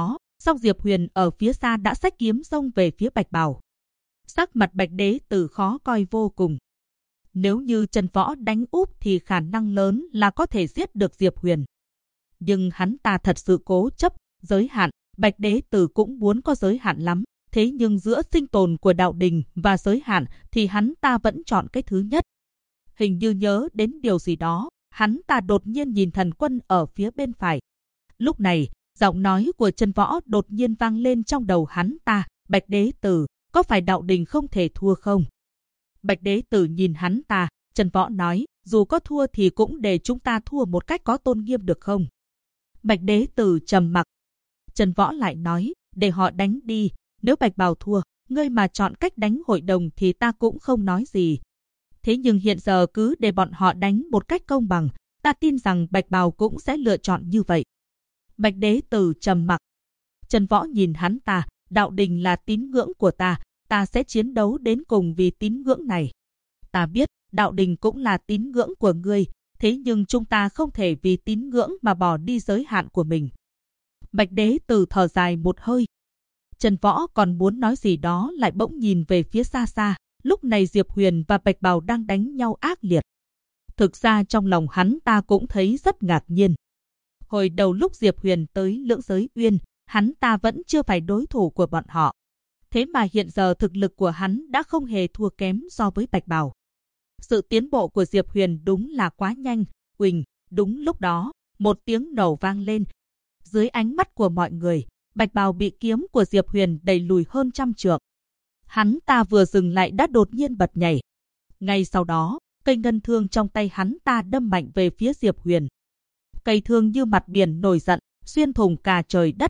S1: song Diệp Huyền ở phía xa đã xách kiếm xông về phía Bạch Bào. Sắc mặt Bạch Đế Tử khó coi vô cùng. Nếu như Trần Võ đánh úp thì khả năng lớn là có thể giết được Diệp Huyền. Nhưng hắn ta thật sự cố chấp, giới hạn, Bạch Đế Tử cũng muốn có giới hạn lắm. Thế nhưng giữa sinh tồn của đạo đình và giới hạn thì hắn ta vẫn chọn cái thứ nhất. Hình như nhớ đến điều gì đó, hắn ta đột nhiên nhìn Thần Quân ở phía bên phải. Lúc này, giọng nói của Trần Võ đột nhiên vang lên trong đầu hắn ta. Bạch Đế Tử, có phải đạo đình không thể thua không? Bạch Đế Tử nhìn hắn ta, Trần Võ nói, dù có thua thì cũng để chúng ta thua một cách có tôn nghiêm được không? Bạch Đế Tử trầm mặc. Trần Võ lại nói, để họ đánh đi, nếu Bạch Bào thua, ngươi mà chọn cách đánh hội đồng thì ta cũng không nói gì. Thế nhưng hiện giờ cứ để bọn họ đánh một cách công bằng, ta tin rằng Bạch Bào cũng sẽ lựa chọn như vậy. Bạch Đế Tử trầm mặc. Trần Võ nhìn hắn ta, đạo đình là tín ngưỡng của ta sẽ chiến đấu đến cùng vì tín ngưỡng này. Ta biết, đạo đình cũng là tín ngưỡng của ngươi, thế nhưng chúng ta không thể vì tín ngưỡng mà bỏ đi giới hạn của mình. Bạch Đế Tử thở dài một hơi. Trần Võ còn muốn nói gì đó lại bỗng nhìn về phía xa xa, lúc này Diệp Huyền và Bạch Bào đang đánh nhau ác liệt. Thực ra trong lòng hắn ta cũng thấy rất ngạc nhiên. Hồi đầu lúc Diệp Huyền tới Lưỡng Giới Uyên, hắn ta vẫn chưa phải đối thủ của bọn họ. Thế mà hiện giờ thực lực của hắn đã không hề thua kém so với Bạch Bào. Sự tiến bộ của Diệp Huyền đúng là quá nhanh. Uỳnh, đúng lúc đó, một tiếng nổ vang lên. Dưới ánh mắt của mọi người, Bạch Bào bị kiếm của Diệp Huyền đẩy lùi hơn 100 trượng. Hắn ta vừa dừng lại đã đột nhiên bật nhảy. Ngay sau đó, cây ngân thương trong tay hắn ta đâm mạnh về phía Diệp Huyền. Cây thương như mặt biển nổi giận, xuyên thủng cả trời đất.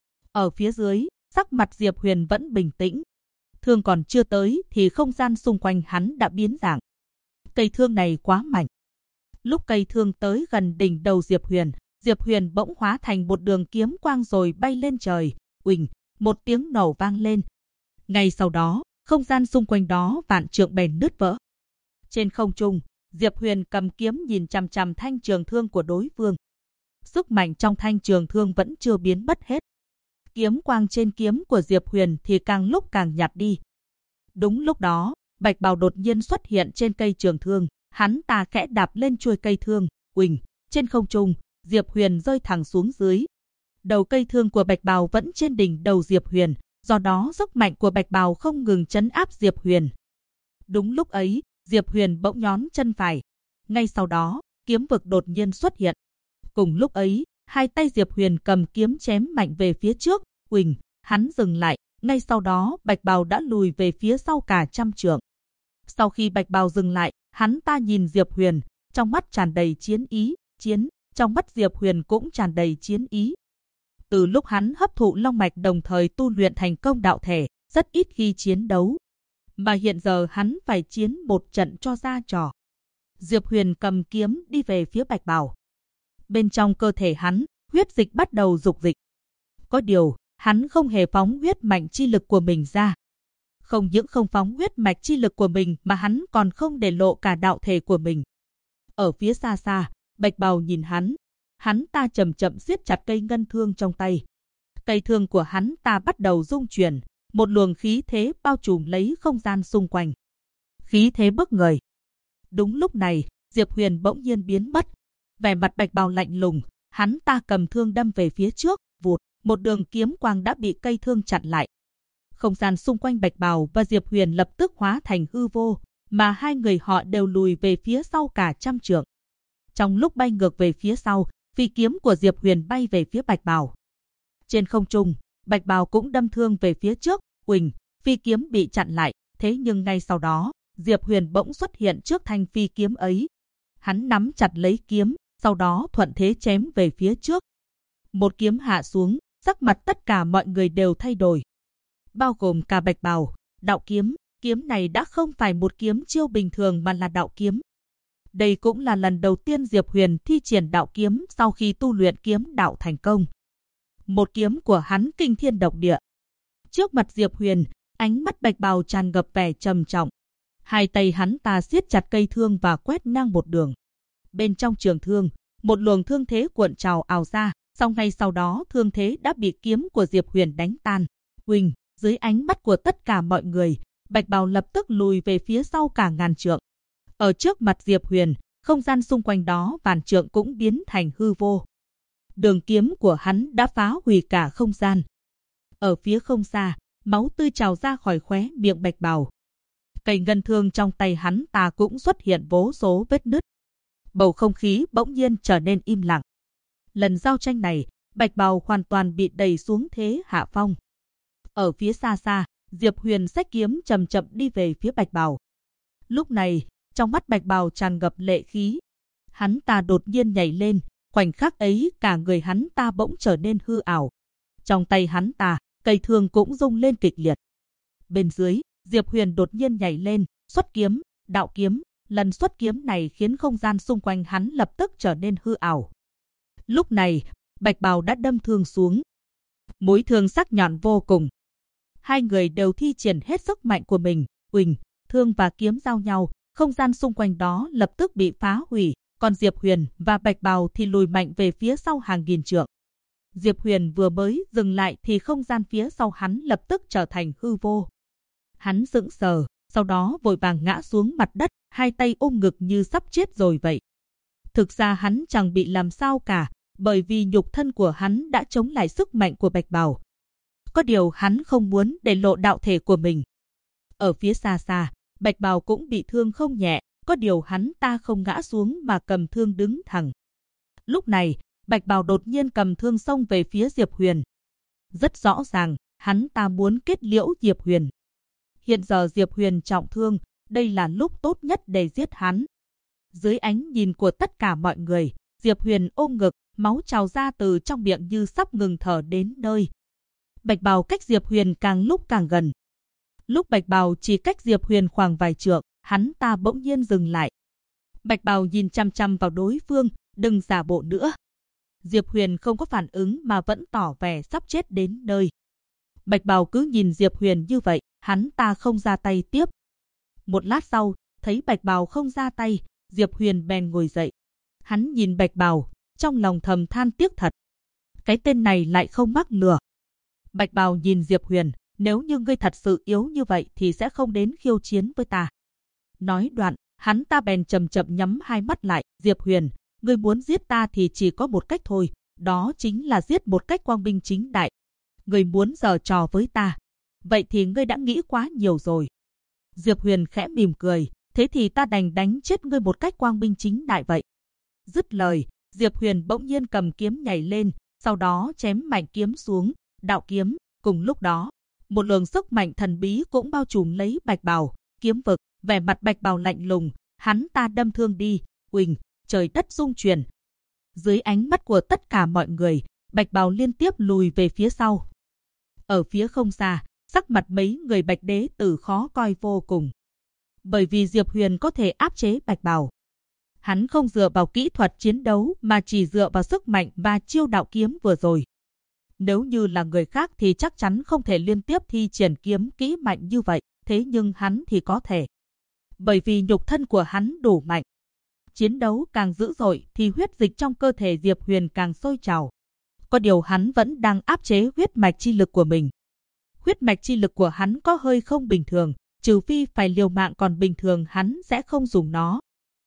S1: Ở phía dưới, sắc mặt Diệp Huyền vẫn bình tĩnh. Thương còn chưa tới thì không gian xung quanh hắn đã biến dạng. Cây thương này quá mạnh. Lúc cây thương tới gần đỉnh đầu Diệp Huyền bỗng hóa thành một đường kiếm quang rồi bay lên trời. Uỳnh, một tiếng nổ vang lên. Ngay sau đó, không gian xung quanh đó vạn trượng bèn nứt vỡ. Trên không trung, Diệp Huyền cầm kiếm nhìn chằm chằm thanh trường thương của đối phương. Sức mạnh trong thanh trường thương vẫn chưa biến mất hết. Kiếm quang trên kiếm của Diệp Huyền thì càng lúc càng nhạt đi. Đúng lúc đó, Bạch Bào đột nhiên xuất hiện trên cây trường thương. Hắn ta khẽ đạp lên chuôi cây thương. Uỳnh, trên không trung, Diệp Huyền rơi thẳng xuống dưới. Đầu cây thương của Bạch Bào vẫn trên đỉnh đầu Diệp Huyền, do đó sức mạnh của Bạch Bào không ngừng trấn áp Diệp Huyền. Đúng lúc ấy, Diệp Huyền bỗng nhón chân phải. Ngay sau đó, kiếm vực đột nhiên xuất hiện. Cùng lúc ấy, hai tay Diệp Huyền cầm kiếm chém mạnh về phía trước. Uỳnh, hắn dừng lại. Ngay sau đó, Bạch Bào đã lùi về phía sau cả 100 trượng. Sau khi Bạch Bào dừng lại, hắn ta nhìn Diệp Huyền, trong mắt tràn đầy chiến ý. Trong mắt Diệp Huyền cũng tràn đầy chiến ý. Từ lúc hắn hấp thụ long mạch đồng thời tu luyện thành công đạo thể, rất ít khi chiến đấu. Mà hiện giờ hắn phải chiến một trận cho ra trò. Diệp Huyền cầm kiếm đi về phía Bạch Bào. Bên trong cơ thể hắn, huyết dịch bắt đầu dục dịch. Có điều, hắn không hề phóng huyết mạch chi lực của mình ra. Không những không phóng huyết mạch chi lực của mình mà hắn còn không để lộ cả đạo thể của mình. Ở phía xa xa, Bạch Bào nhìn hắn ta chậm chậm siết chặt cây ngân thương trong tay. Cây thương của hắn ta bắt đầu rung chuyển, một luồng khí thế bao trùm lấy không gian xung quanh. Khí thế bức người. Đúng lúc này, Diệp Huyền bỗng nhiên biến mất. Vẻ mặt Bạch Bào lạnh lùng, hắn ta cầm thương đâm về phía trước, vụt, một đường kiếm quang đã bị cây thương chặn lại. Không gian xung quanh Bạch Bào và Diệp Huyền lập tức hóa thành hư vô, mà hai người họ đều lùi về phía sau cả 100 trượng. Trong lúc bay ngược về phía sau, phi kiếm của Diệp Huyền bay về phía Bạch Bào. Trên không trung, Bạch Bào cũng đâm thương về phía trước. Uỳnh, phi kiếm bị chặn lại, thế nhưng ngay sau đó, Diệp Huyền bỗng xuất hiện trước thanh phi kiếm ấy. Hắn nắm chặt lấy kiếm, sau đó thuận thế chém về phía trước. Một kiếm hạ xuống, sắc mặt tất cả mọi người đều thay đổi. Bao gồm cả Bạch Bào. Đạo kiếm, kiếm này đã không phải một kiếm chiêu bình thường mà là đạo kiếm. Đây cũng là lần đầu tiên Diệp Huyền thi triển đạo kiếm sau khi tu luyện kiếm đạo thành công. Một kiếm của hắn kinh thiên động địa. Trước mặt Diệp Huyền, ánh mắt Bạch Bào tràn ngập vẻ trầm trọng. Hai tay hắn ta siết chặt cây thương và quét ngang một đường. Bên trong trường thương, một luồng thương thế cuộn trào ào ra, Sau ngay sau đó thương thế đã bị kiếm của Diệp Huyền đánh tan. Huỳnh, dưới ánh mắt của tất cả mọi người, Bạch Bào lập tức lùi về phía sau cả ngàn trượng. Ở trước mặt Diệp Huyền, không gian xung quanh đó vạn trượng cũng biến thành hư vô. Đường kiếm của hắn đã phá hủy cả không gian. Ở phía không xa, máu tươi trào ra khỏi khóe miệng Bạch Bào. Cây ngân thương trong tay hắn ta cũng xuất hiện vô số vết nứt. Bầu không khí bỗng nhiên trở nên im lặng. Lần giao tranh này, Bạch Bào hoàn toàn bị đẩy xuống thế hạ phong. Ở phía xa xa, Diệp Huyền xách kiếm chậm chậm đi về phía Bạch Bào. Lúc này, trong mắt Bạch Bào tràn ngập lệ khí. Hắn ta đột nhiên nhảy lên, khoảnh khắc ấy cả người hắn ta bỗng trở nên hư ảo. Trong tay hắn ta, cây thương cũng rung lên kịch liệt. Bên dưới, Diệp Huyền đột nhiên nhảy lên, xuất kiếm, đạo kiếm. Lần xuất kiếm này khiến không gian xung quanh hắn lập tức trở nên hư ảo. Lúc này, Bạch Bào đã đâm thương xuống. Mũi thương sắc nhọn vô cùng. Hai người đều thi triển hết sức mạnh của mình. Uỳnh, thương và kiếm giao nhau, không gian xung quanh đó lập tức bị phá hủy. Còn Diệp Huyền và Bạch Bào thì lùi mạnh về phía sau hàng nghìn trượng. Diệp Huyền vừa mới dừng lại thì không gian phía sau hắn lập tức trở thành hư vô. Hắn sững sờ, sau đó vội vàng ngã xuống mặt đất, hai tay ôm ngực như sắp chết rồi vậy. Thực ra hắn chẳng bị làm sao cả, bởi vì nhục thân của hắn đã chống lại sức mạnh của Bạch Bào. Có điều hắn không muốn để lộ đạo thể của mình. Ở phía xa xa, Bạch Bào cũng bị thương không nhẹ, có điều hắn ta không ngã xuống mà cầm thương đứng thẳng. Lúc này, Bạch Bào đột nhiên cầm thương xông về phía Diệp Huyền. Rất rõ ràng, hắn ta muốn kết liễu Diệp Huyền. Hiện giờ Diệp Huyền trọng thương, đây là lúc tốt nhất để giết hắn. Dưới ánh nhìn của tất cả mọi người, Diệp Huyền ôm ngực, máu trào ra từ trong miệng như sắp ngừng thở đến nơi. Bạch Bào cách Diệp Huyền càng lúc càng gần. Lúc Bạch Bào chỉ cách Diệp Huyền khoảng vài trượng, hắn ta bỗng nhiên dừng lại. Bạch Bào nhìn chăm chăm vào đối phương, đừng giả bộ nữa. Diệp Huyền không có phản ứng mà vẫn tỏ vẻ sắp chết đến nơi. Bạch Bào cứ nhìn Diệp Huyền như vậy, hắn ta không ra tay tiếp. Một lát sau, thấy Bạch Bào không ra tay, Diệp Huyền bèn ngồi dậy. Hắn nhìn Bạch Bào, trong lòng thầm than tiếc thật. Cái tên này lại không mắc lừa. Bạch Bào nhìn Diệp Huyền, nếu như ngươi thật sự yếu như vậy thì sẽ không đến khiêu chiến với ta. Nói đoạn, hắn ta bèn chậm chậm nhắm hai mắt lại. Diệp Huyền, ngươi muốn giết ta thì chỉ có một cách thôi, đó chính là giết một cách quang minh chính đại. Ngươi muốn giở trò với ta, vậy thì ngươi đã nghĩ quá nhiều rồi. Diệp Huyền khẽ mỉm cười, thế thì ta đành đánh chết ngươi một cách quang minh chính đại vậy. Dứt lời, Diệp Huyền bỗng nhiên cầm kiếm nhảy lên, sau đó chém mạnh kiếm xuống, đạo kiếm. Cùng lúc đó, một luồng sức mạnh thần bí cũng bao trùm lấy Bạch Bào, kiếm vực. Vẻ mặt Bạch Bào lạnh lùng, hắn ta đâm thương đi, uỳnh, trời đất rung chuyển. Dưới ánh mắt của tất cả mọi người, Bạch Bào liên tiếp lùi về phía sau. Ở phía không xa, sắc mặt mấy người Bạch Đế Tử khó coi vô cùng. Bởi vì Diệp Huyền có thể áp chế Bạch Bào. Hắn không dựa vào kỹ thuật chiến đấu mà chỉ dựa vào sức mạnh và chiêu đạo kiếm vừa rồi. Nếu như là người khác thì chắc chắn không thể liên tiếp thi triển kiếm kỹ mạnh như vậy, thế nhưng hắn thì có thể. Bởi vì nhục thân của hắn đủ mạnh. Chiến đấu càng dữ dội thì huyết dịch trong cơ thể Diệp Huyền càng sôi trào. Có điều hắn vẫn đang áp chế huyết mạch chi lực của mình. Huyết mạch chi lực của hắn có hơi không bình thường, trừ phi phải liều mạng, còn bình thường hắn sẽ không dùng nó.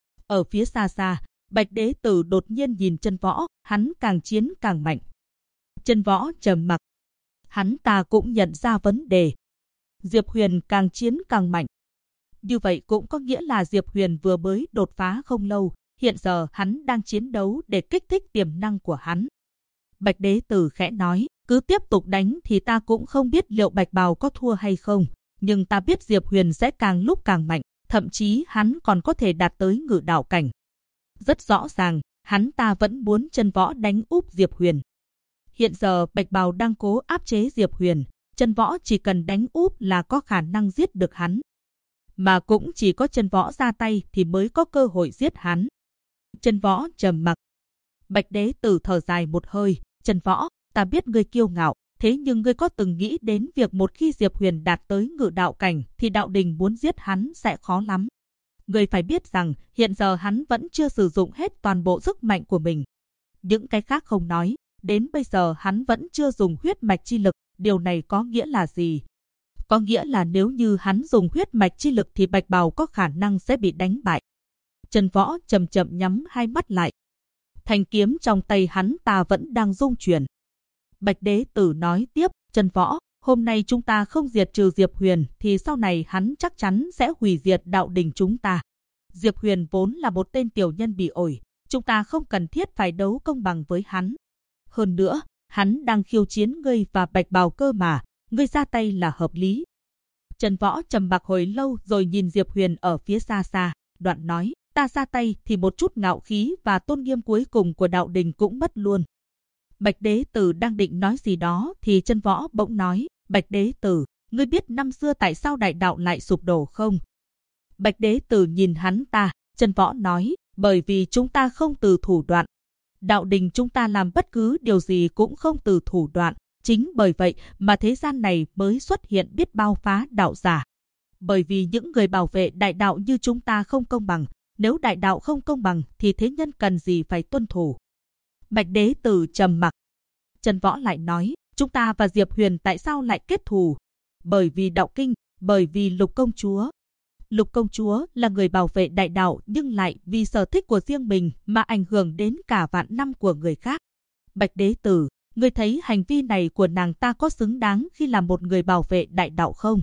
S1: Ở phía xa xa, Bạch Đế Tử đột nhiên nhìn Chân Võ, hắn càng chiến càng mạnh. Chân Võ trầm mặc. Hắn ta cũng nhận ra vấn đề. Diệp Huyền càng chiến càng mạnh. Như vậy cũng có nghĩa là Diệp Huyền vừa mới đột phá không lâu, hiện giờ hắn đang chiến đấu để kích thích tiềm năng của hắn. Bạch Đế Tử khẽ nói, cứ tiếp tục đánh thì ta cũng không biết liệu Bạch Bào có thua hay không, nhưng ta biết Diệp Huyền sẽ càng lúc càng mạnh, thậm chí hắn còn có thể đạt tới ngự đạo cảnh. Rất rõ ràng, hắn ta vẫn muốn Chân Võ đánh úp Diệp Huyền. Hiện giờ Bạch Bào đang cố áp chế Diệp Huyền, Chân Võ chỉ cần đánh úp là có khả năng giết được hắn. Mà cũng chỉ có Chân Võ ra tay thì mới có cơ hội giết hắn. Chân Võ trầm mặc. Bạch Đế Tử thở dài một hơi, Chân Võ, ta biết ngươi kiêu ngạo, thế nhưng ngươi có từng nghĩ đến việc một khi Diệp Huyền đạt tới ngự đạo cảnh thì đạo đình muốn giết hắn sẽ khó lắm. Ngươi phải biết rằng hiện giờ hắn vẫn chưa sử dụng hết toàn bộ sức mạnh của mình. Những cái khác không nói, Đến bây giờ hắn vẫn chưa dùng huyết mạch chi lực, điều này có nghĩa là gì? Có nghĩa là nếu như hắn dùng huyết mạch chi lực thì Bạch Bào có khả năng sẽ bị đánh bại. Trần Võ chậm chậm nhắm hai mắt lại. Thanh kiếm trong tay hắn ta vẫn đang rung chuyển. Bạch Đế Tử nói tiếp, Trần Võ, hôm nay chúng ta không diệt trừ Diệp Huyền thì sau này hắn chắc chắn sẽ hủy diệt đạo đình chúng ta. Diệp Huyền vốn là một tên tiểu nhân bị ổi, chúng ta không cần thiết phải đấu công bằng với hắn. Hơn nữa, hắn đang khiêu chiến ngươi và Bạch Bào cơ mà, ngươi ra tay là hợp lý. Trần Võ trầm mặc hồi lâu rồi nhìn Diệp Huyền ở phía xa xa, đoạn nói, ta ra tay thì một chút ngạo khí và tôn nghiêm cuối cùng của đạo đình cũng mất luôn. Bạch Đế Tử đang định nói gì đó thì Trần Võ bỗng nói, Bạch Đế Tử, ngươi biết năm xưa tại sao đại đạo lại sụp đổ không? Bạch Đế Tử nhìn hắn ta, Trần Võ nói, bởi vì chúng ta không từ thủ đoạn. Đạo đình chúng ta làm bất cứ điều gì cũng không từ thủ đoạn, chính bởi vậy mà thế gian này mới xuất hiện biết bao phá đạo giả. Bởi vì những người bảo vệ đại đạo như chúng ta không công bằng, nếu đại đạo không công bằng thì thế nhân cần gì phải tuân thủ. Bạch Đế Tử trầm mặc. Trần Võ lại nói, chúng ta và Diệp Huyền tại sao lại kết thù? Bởi vì đạo kinh, bởi vì Lục công chúa. Lục công chúa là người bảo vệ đại đạo nhưng lại vì sở thích của riêng mình mà ảnh hưởng đến cả vạn năm của người khác. Bạch Đế Tử, ngươi thấy hành vi này của nàng ta có xứng đáng khi là một người bảo vệ đại đạo không?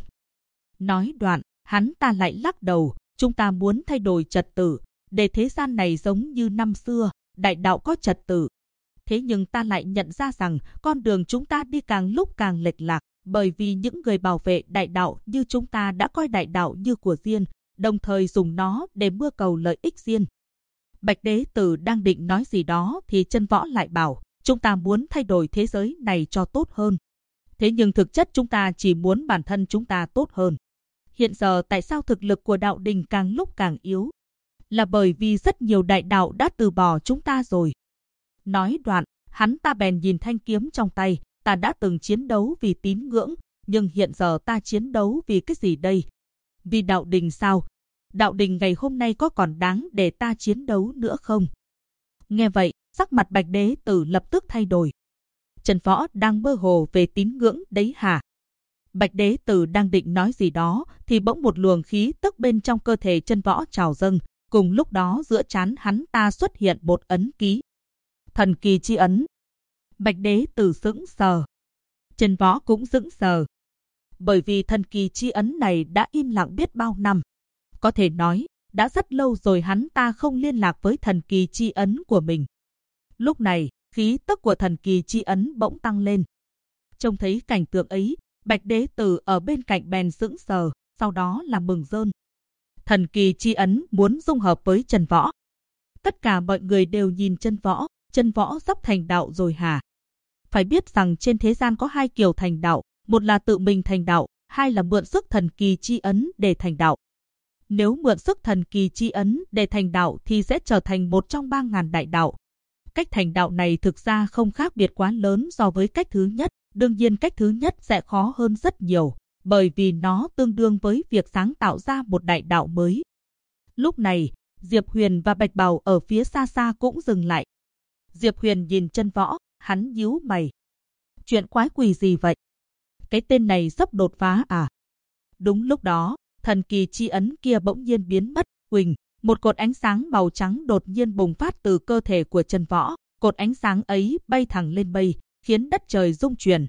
S1: Nói đoạn, hắn ta lại lắc đầu, chúng ta muốn thay đổi trật tự, để thế gian này giống như năm xưa, đại đạo có trật tự. Thế nhưng ta lại nhận ra rằng con đường chúng ta đi càng lúc càng lệch lạc, bởi vì những người bảo vệ đại đạo như chúng ta đã coi đại đạo như của riêng, đồng thời dùng nó để mưu cầu lợi ích riêng. Bạch Đế Tử đang định nói gì đó thì Trân Võ lại bảo, chúng ta muốn thay đổi thế giới này cho tốt hơn. Thế nhưng thực chất chúng ta chỉ muốn bản thân chúng ta tốt hơn. Hiện giờ tại sao thực lực của đạo đình càng lúc càng yếu? Là bởi vì rất nhiều đại đạo đã từ bỏ chúng ta rồi. Nói đoạn, hắn ta bèn nhìn thanh kiếm trong tay, ta đã từng chiến đấu vì tín ngưỡng, nhưng hiện giờ ta chiến đấu vì cái gì đây? Vì đạo đình sao? Đạo đình ngày hôm nay có còn đáng để ta chiến đấu nữa không? Nghe vậy, sắc mặt Bạch Đế Tử lập tức thay đổi. Trần Võ đang mơ hồ về tín ngưỡng đấy hả? Bạch Đế Tử đang định nói gì đó thì bỗng một luồng khí tức bên trong cơ thể Trân Võ trào dâng, cùng lúc đó giữa trán hắn ta xuất hiện một ấn ký. Thần kỳ chi ấn. Bạch Đế Tử sững sờ. Trân Võ cũng sững sờ. Bởi vì thần kỳ chi ấn này đã im lặng biết bao năm. Có thể nói, đã rất lâu rồi hắn ta không liên lạc với thần kỳ chi ấn của mình. Lúc này, khí tức của thần kỳ chi ấn bỗng tăng lên. Trông thấy cảnh tượng ấy, Bạch Đế Tử ở bên cạnh bèn sững sờ, sau đó là mừng rơn. Thần kỳ chi ấn muốn dung hợp với Trân Võ. Tất cả mọi người đều nhìn Trân Võ sắp thành đạo rồi hả? Phải biết rằng trên thế gian có hai kiểu thành đạo, một là tự mình thành đạo, hai là mượn sức thần kỳ chi ấn để thành đạo. Nếu mượn sức thần kỳ chi ấn để thành đạo thì sẽ trở thành một trong 3.000 đại đạo. Cách thành đạo này thực ra không khác biệt quá lớn so với cách thứ nhất, đương nhiên cách thứ nhất sẽ khó hơn rất nhiều, bởi vì nó tương đương với việc sáng tạo ra một đại đạo mới. Lúc này, Diệp Huyền và Bạch Bào ở phía xa xa cũng dừng lại. Diệp Huyền nhìn Trân Võ, hắn nhíu mày. Chuyện quái quỷ gì vậy? Cái tên này sắp đột phá à? Đúng lúc đó, thần kỳ chi ấn kia bỗng nhiên biến mất, huỳnh, một cột ánh sáng màu trắng đột nhiên bùng phát từ cơ thể của Trân Võ. Cột ánh sáng ấy bay thẳng lên mây, khiến đất trời rung chuyển.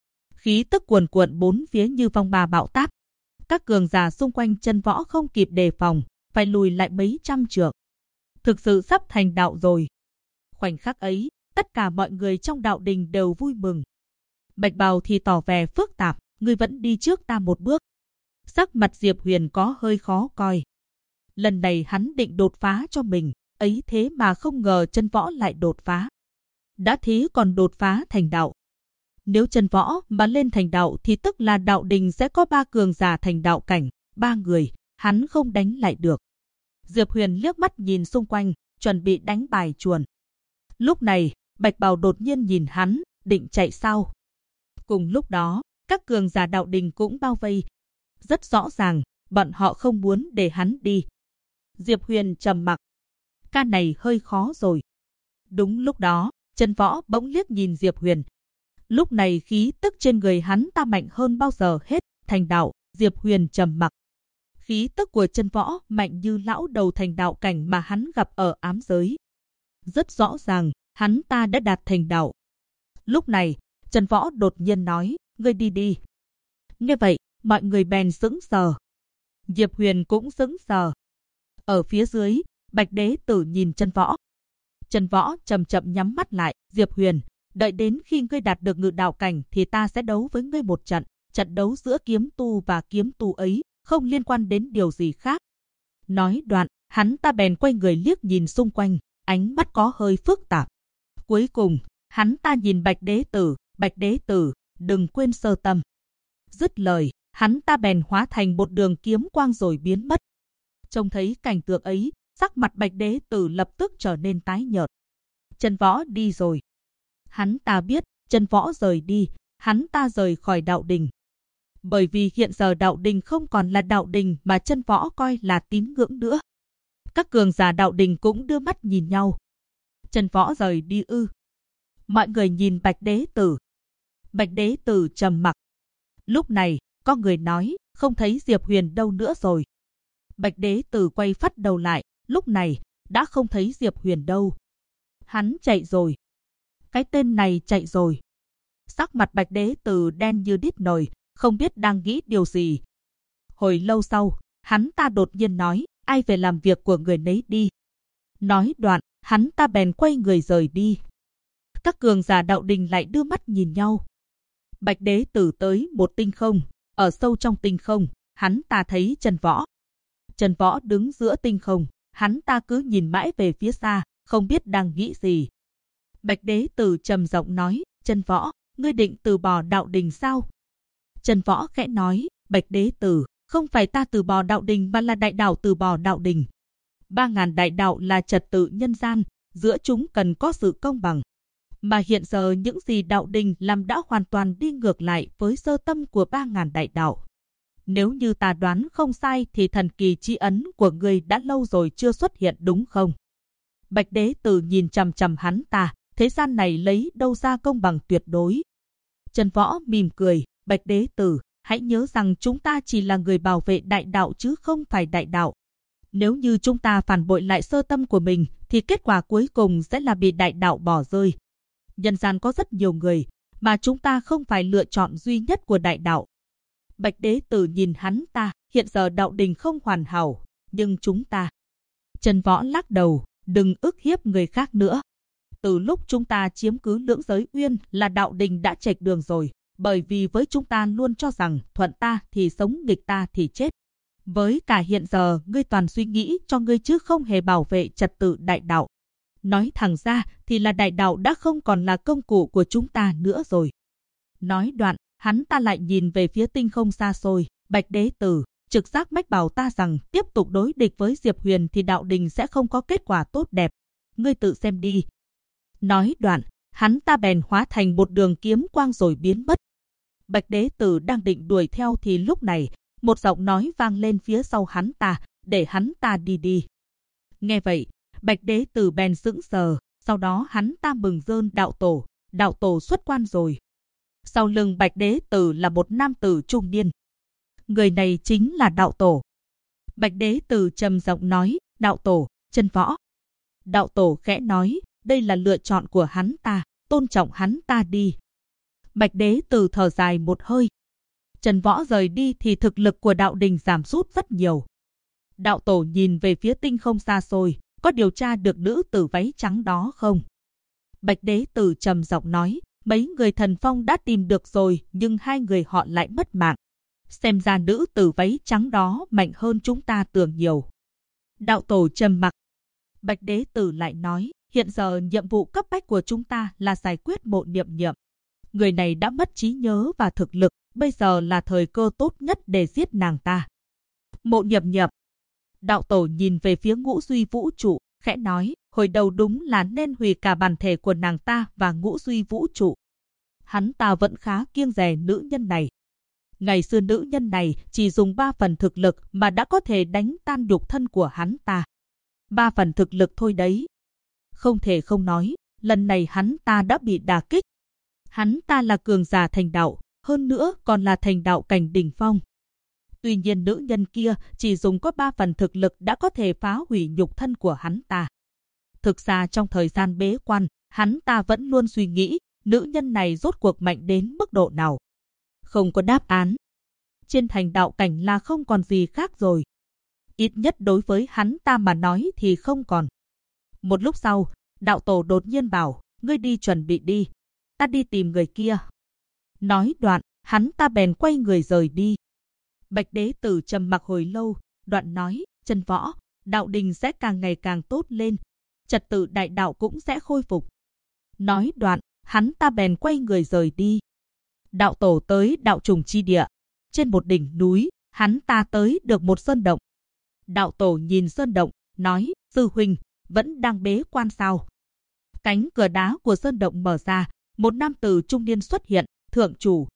S1: Khí tức cuồn cuộn bốn phía như phong ba bão táp. Các cường giả xung quanh Trân Võ không kịp đề phòng, phải lùi lại mấy trăm trượng. Thực sự sắp thành đạo rồi. Khoảnh khắc ấy, tất cả mọi người trong đạo đình đều vui mừng. Bạch Bào thì tỏ vẻ phức tạp, ngươi vẫn đi trước ta một bước. Sắc mặt Diệp Huyền có hơi khó coi. Lần này hắn định đột phá cho mình, ấy thế mà không ngờ Trân Võ lại đột phá. Đã thế còn đột phá thành đạo. Nếu Trân Võ mà lên thành đạo thì tức là đạo đình sẽ có 3 cường giả thành đạo cảnh, 3 người, hắn không đánh lại được. Diệp Huyền liếc mắt nhìn xung quanh, chuẩn bị đánh bài chuồn. Lúc này, Bạch Bào đột nhiên nhìn hắn, định chạy sau. Cùng lúc đó, các cường giả đạo đình cũng bao vây. Rất rõ ràng, bọn họ không muốn để hắn đi. Diệp Huyền trầm mặc. Ca này hơi khó rồi. Đúng lúc đó, Trần Võ bỗng liếc nhìn Diệp Huyền. Lúc này khí tức trên người hắn ta mạnh hơn bao giờ hết. Thành đạo, Diệp Huyền trầm mặc. Khí tức của Trần Võ mạnh như lão đầu thành đạo cảnh mà hắn gặp ở ám giới. Rất rõ ràng, hắn ta đã đạt thành đạo. Lúc này, Trần Võ đột nhiên nói, ngươi đi đi. Nghe vậy, mọi người bèn sững sờ. Diệp Huyền cũng sững sờ. Ở phía dưới, Bạch Đế Tử nhìn Trần Võ. Trần Võ chậm chậm nhắm mắt lại, Diệp Huyền, đợi đến khi ngươi đạt được ngự đạo cảnh thì ta sẽ đấu với ngươi một trận. Trận đấu giữa kiếm tu và kiếm tu ấy không liên quan đến điều gì khác. Nói đoạn, hắn ta bèn quay người liếc nhìn xung quanh, ánh mắt có hơi phức tạp. Cuối cùng, hắn ta nhìn Bạch Đế Tử, đừng quên sơ tâm. Dứt lời, hắn ta bèn hóa thành một đường kiếm quang rồi biến mất. Trông thấy cảnh tượng ấy, sắc mặt Bạch Đế Tử lập tức trở nên tái nhợt. Trần Võ đi rồi. Hắn ta biết, Trần Võ rời đi, hắn ta rời khỏi đạo đình. Bởi vì hiện giờ đạo đình không còn là đạo đình mà Trần Võ coi là tín ngưỡng nữa. Các cường giả đạo đình cũng đưa mắt nhìn nhau. Trần Võ rời đi ư? Mọi người nhìn Bạch Đế Tử. Bạch Đế Tử trầm mặc. Lúc này, có người nói, không thấy Diệp Huyền đâu nữa rồi. Bạch Đế Tử quay phắt đầu lại, lúc này, đã không thấy Diệp Huyền đâu. Hắn chạy rồi. Cái tên này chạy rồi. Sắc mặt Bạch Đế Tử đen như đít nồi, không biết đang nghĩ điều gì. Hồi lâu sau, hắn ta đột nhiên nói, ai về làm việc của người nấy đi. Nói đoạn, hắn ta bèn quay người rời đi. Các cường giả đạo đình lại đưa mắt nhìn nhau. Bạch Đế Tử tới một tinh không, ở sâu trong tinh không, hắn ta thấy Trần Võ. Trần Võ đứng giữa tinh không, hắn ta cứ nhìn mãi về phía xa, không biết đang nghĩ gì. Bạch Đế Tử trầm giọng nói, Trần Võ, ngươi định từ bỏ đạo đình sao? Trần Võ khẽ nói, Bạch Đế Tử, không phải ta từ bỏ đạo đình mà là đại đạo từ bỏ đạo đình. 3.000 đại đạo là trật tự nhân gian, giữa chúng cần có sự công bằng. Mà hiện giờ những gì đạo đình làm đã hoàn toàn đi ngược lại với sơ tâm của 3.000 đại đạo. Nếu như ta đoán không sai thì thần kỳ chi ấn của người đã lâu rồi chưa xuất hiện đúng không? Bạch Đế Tử nhìn chằm chằm hắn ta, thế gian này lấy đâu ra công bằng tuyệt đối. Trần Võ mỉm cười, Bạch Đế Tử, hãy nhớ rằng chúng ta chỉ là người bảo vệ đại đạo chứ không phải đại đạo. Nếu như chúng ta phản bội lại sơ tâm của mình thì kết quả cuối cùng sẽ là bị đại đạo bỏ rơi. Nhân gian có rất nhiều người mà chúng ta không phải lựa chọn duy nhất của đại đạo. Bạch Đế Tử nhìn hắn ta, hiện giờ đạo đình không hoàn hảo, nhưng chúng ta... Trần Võ lắc đầu, đừng ức hiếp người khác nữa. Từ lúc chúng ta chiếm cứ Lưỡng Giới Uyên là đạo đình đã chệch đường rồi, bởi vì với chúng ta luôn cho rằng thuận ta thì sống, nghịch ta thì chết. Với cả hiện giờ ngươi toàn suy nghĩ cho ngươi chứ không hề bảo vệ trật tự đại đạo. Nói thẳng ra thì là đại đạo đã không còn là công cụ của chúng ta nữa rồi. Nói đoạn, hắn ta lại nhìn về phía tinh không xa xôi. Bạch Đế Tử, trực giác mách bảo ta rằng tiếp tục đối địch với Diệp Huyền thì đạo đình sẽ không có kết quả tốt đẹp. Ngươi tự xem đi. Nói đoạn, hắn ta bèn hóa thành một đường kiếm quang rồi biến mất. Bạch Đế Tử đang định đuổi theo thì lúc này, một giọng nói vang lên phía sau hắn ta, để hắn ta đi đi. Nghe vậy, Bạch Đế Tử bèn sững sờ, sau đó hắn ta mừng rơn, đạo tổ xuất quan rồi. Sau lưng Bạch Đế Tử là một nam tử trung niên. Người này chính là đạo tổ. Bạch Đế Tử trầm giọng nói, đạo tổ, Trần Võ. Đạo tổ khẽ nói, đây là lựa chọn của hắn ta, tôn trọng hắn ta đi. Bạch Đế Tử thở dài một hơi. Trần Võ rời đi thì thực lực của đạo đình giảm sút rất nhiều. Đạo tổ nhìn về phía tinh không xa xôi, có điều tra được nữ tử váy trắng đó không? Bạch Đế Tử trầm giọng nói, mấy người thần phong đã tìm được rồi nhưng hai người họ lại mất mạng. Xem ra nữ tử váy trắng đó mạnh hơn chúng ta tưởng nhiều. Đạo tổ trầm mặc. Bạch Đế Tử lại nói, hiện giờ nhiệm vụ cấp bách của chúng ta là giải quyết Mộ Niệm Niệm. Người này đã mất trí nhớ và thực lực, bây giờ là thời cơ tốt nhất để giết nàng ta. Mộ Niệm Niệm. Đạo tổ nhìn về phía Ngũ Duy Vũ Trụ, khẽ nói, hồi đầu đúng là nên hủy cả bản thể của nàng ta và Ngũ Duy Vũ Trụ. Hắn ta vẫn khá kiêng dè nữ nhân này. Ngày xưa nữ nhân này chỉ dùng 3 phần thực lực mà đã có thể đánh tan nhục thân của hắn ta. 3 phần thực lực thôi đấy. Không thể không nói, lần này hắn ta đã bị đả kích. Hắn ta là cường giả thành đạo, hơn nữa còn là thành đạo cảnh đỉnh phong. Tuy nhiên nữ nhân kia chỉ dùng có 3 phần thực lực đã có thể phá hủy nhục thân của hắn ta. Thực ra trong thời gian bế quan, hắn ta vẫn luôn suy nghĩ nữ nhân này rốt cuộc mạnh đến mức độ nào. Không có đáp án. Trên thành đạo cảnh là không còn gì khác rồi. Ít nhất đối với hắn ta mà nói thì không còn. Một lúc sau, đạo tổ đột nhiên bảo, ngươi đi chuẩn bị đi. Ta đi tìm người kia. Nói đoạn, hắn ta bèn quay người rời đi. Bạch đế tử trầm mặc hồi lâu, đoạn nói, chân võ, đạo đình sẽ càng ngày càng tốt lên. Trật tự đại đạo cũng sẽ khôi phục. Nói đoạn, hắn ta bèn quay người rời đi. Đạo tổ tới đạo trùng chi địa. Trên một đỉnh núi, hắn ta tới được một sơn động. Đạo tổ nhìn sơn động, nói, sư huynh, vẫn đang bế quan sao? Cánh cửa đá của sơn động mở ra, một nam tử trung niên xuất hiện, thượng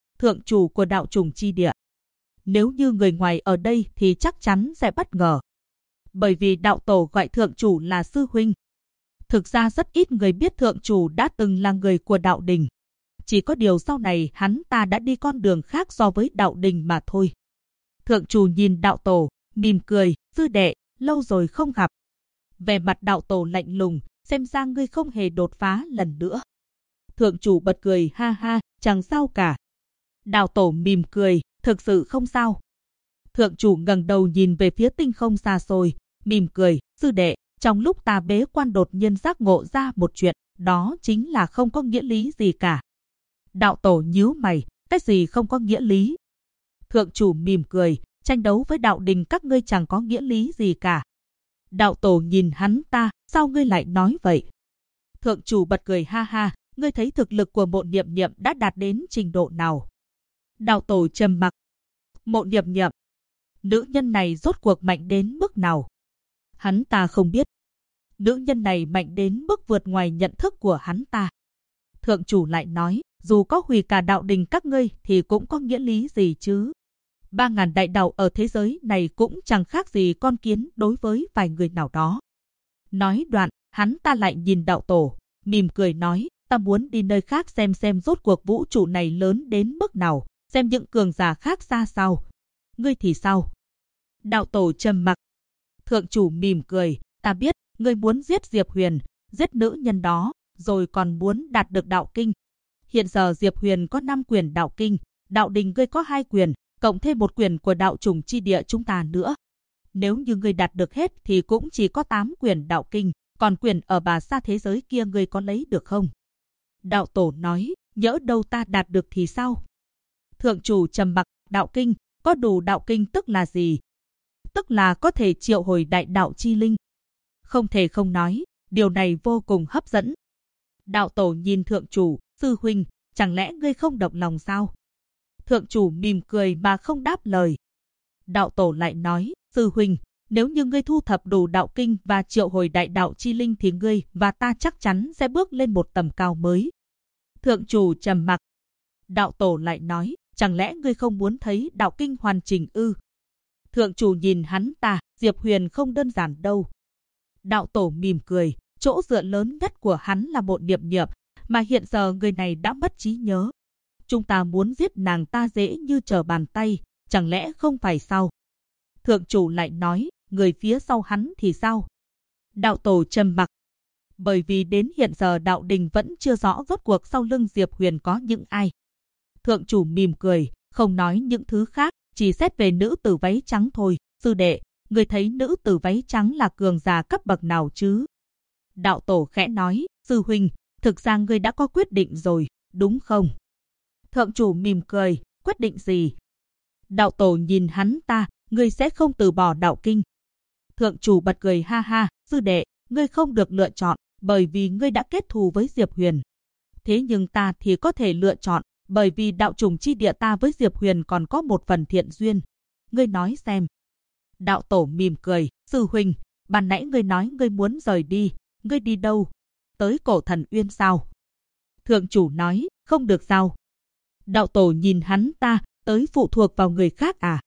S1: chủ của đạo trùng chi địa. Nếu như người ngoài ở đây thì chắc chắn sẽ bất ngờ. Bởi vì đạo tổ gọi thượng chủ là sư huynh. Thực ra rất ít người biết thượng chủ đã từng là người của đạo đình. Chỉ có điều sau này hắn ta đã đi con đường khác so với đạo đình mà thôi. Thượng chủ nhìn đạo tổ, mỉm cười, sư đệ, lâu rồi không gặp. Vẻ mặt đạo tổ lạnh lùng, xem ra ngươi không hề đột phá lần nữa. Thượng chủ bật cười, ha ha, chẳng sao cả. Đạo tổ mỉm cười, thực sự không sao. Thượng chủ ngẩng đầu nhìn về phía tinh không xa xôi, mỉm cười, sư đệ, trong lúc ta bế quan đột nhiên giác ngộ ra một chuyện, đó chính là không có nghĩa lý gì cả. Đạo tổ nhíu mày, cái gì không có nghĩa lý? Thượng chủ mỉm cười, tranh đấu với đạo đình các ngươi chẳng có nghĩa lý gì cả. Đạo tổ nhìn hắn ta, sao ngươi lại nói vậy? Thượng chủ bật cười, ha ha, ngươi thấy thực lực của Mộ Niệm Niệm đã đạt đến trình độ nào? Đạo tổ trầm mặc. Mộ Niệm Niệm, nữ nhân này rốt cuộc mạnh đến mức nào? Hắn ta không biết. Nữ nhân này mạnh đến mức vượt ngoài nhận thức của hắn ta. Thượng chủ lại nói, dù có hủy cả đạo đình các ngươi thì cũng có nghĩa lý gì chứ? 3.000 đại đạo ở thế giới này cũng chẳng khác gì con kiến đối với vài người nào đó. Nói đoạn, hắn ta lại nhìn đạo tổ, mỉm cười nói, ta muốn đi nơi khác xem rốt cuộc vũ trụ này lớn đến mức nào, xem những cường giả khác ra sao. Ngươi thì sao? Đạo tổ trầm mặc. Thượng chủ mỉm cười, ta biết, ngươi muốn giết Diệp Huyền, giết nữ nhân đó, rồi còn muốn đạt được đạo kinh. Hiện giờ Diệp Huyền có 5 quyền đạo kinh, đạo đình ngươi có 2 quyền, cộng thêm 1 quyền của đạo trùng chi địa chúng ta nữa. Nếu như ngươi đạt được hết thì cũng chỉ có 8 quyền đạo kinh, còn quyền ở bà xa thế giới kia ngươi có lấy được không? Đạo tổ nói, nhỡ đâu ta đạt được thì sao? Thượng chủ trầm mặc, đạo kinh, có đủ đạo kinh tức là gì? Tức là có thể triệu hồi đại đạo chi linh. Không thể không nói, điều này vô cùng hấp dẫn. Đạo tổ nhìn thượng chủ, sư huynh, chẳng lẽ ngươi không động lòng sao? Thượng chủ mỉm cười mà không đáp lời. Đạo tổ lại nói, sư huynh, nếu như ngươi thu thập đủ đạo kinh và triệu hồi đại đạo chi linh thì ngươi và ta chắc chắn sẽ bước lên một tầm cao mới. Thượng chủ trầm mặc. Đạo tổ lại nói, chẳng lẽ ngươi không muốn thấy đạo kinh hoàn chỉnh ư? Thượng chủ nhìn hắn ta, Diệp Huyền không đơn giản đâu. Đạo tổ mỉm cười, chỗ dựa lớn nhất của hắn là Mộ Niệm Niệm, mà hiện giờ người này đã mất trí nhớ. Chúng ta muốn giết nàng ta dễ như trở bàn tay, chẳng lẽ không phải sao? Thượng chủ lại nói, người phía sau hắn thì sao? Đạo tổ trầm mặc. Bởi vì đến hiện giờ đạo đình vẫn chưa rõ rốt cuộc sau lưng Diệp Huyền có những ai. Thượng chủ mỉm cười, không nói những thứ khác, chỉ xét về nữ tử váy trắng thôi. Sư đệ, người thấy nữ tử váy trắng là cường giả cấp bậc nào chứ? Đạo tổ khẽ nói, sư huynh, thực ra ngươi đã có quyết định rồi, đúng không? Thượng chủ mỉm cười, quyết định gì? Đạo tổ nhìn hắn ta, ngươi sẽ không từ bỏ đạo kinh. Thượng chủ bật cười, ha ha, sư đệ, ngươi không được lựa chọn, bởi vì ngươi đã kết thù với Diệp Huyền. Thế nhưng ta thì có thể lựa chọn, bởi vì đạo trùng chi địa ta với Diệp Huyền còn có một phần thiện duyên. Ngươi nói xem. Đạo tổ mỉm cười, sư huynh, ban nãy ngươi nói ngươi muốn rời đi, ngươi đi đâu? Tới Cổ Thần Uyên sao? Thượng chủ nói, không được sao? Đạo tổ nhìn hắn ta, tới phụ thuộc vào người khác à?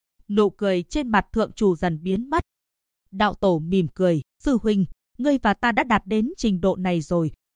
S1: Nụ cười trên mặt thượng chủ dần biến mất. Đạo tổ mỉm cười, sư huynh, ngươi và ta đã đạt đến trình độ này rồi,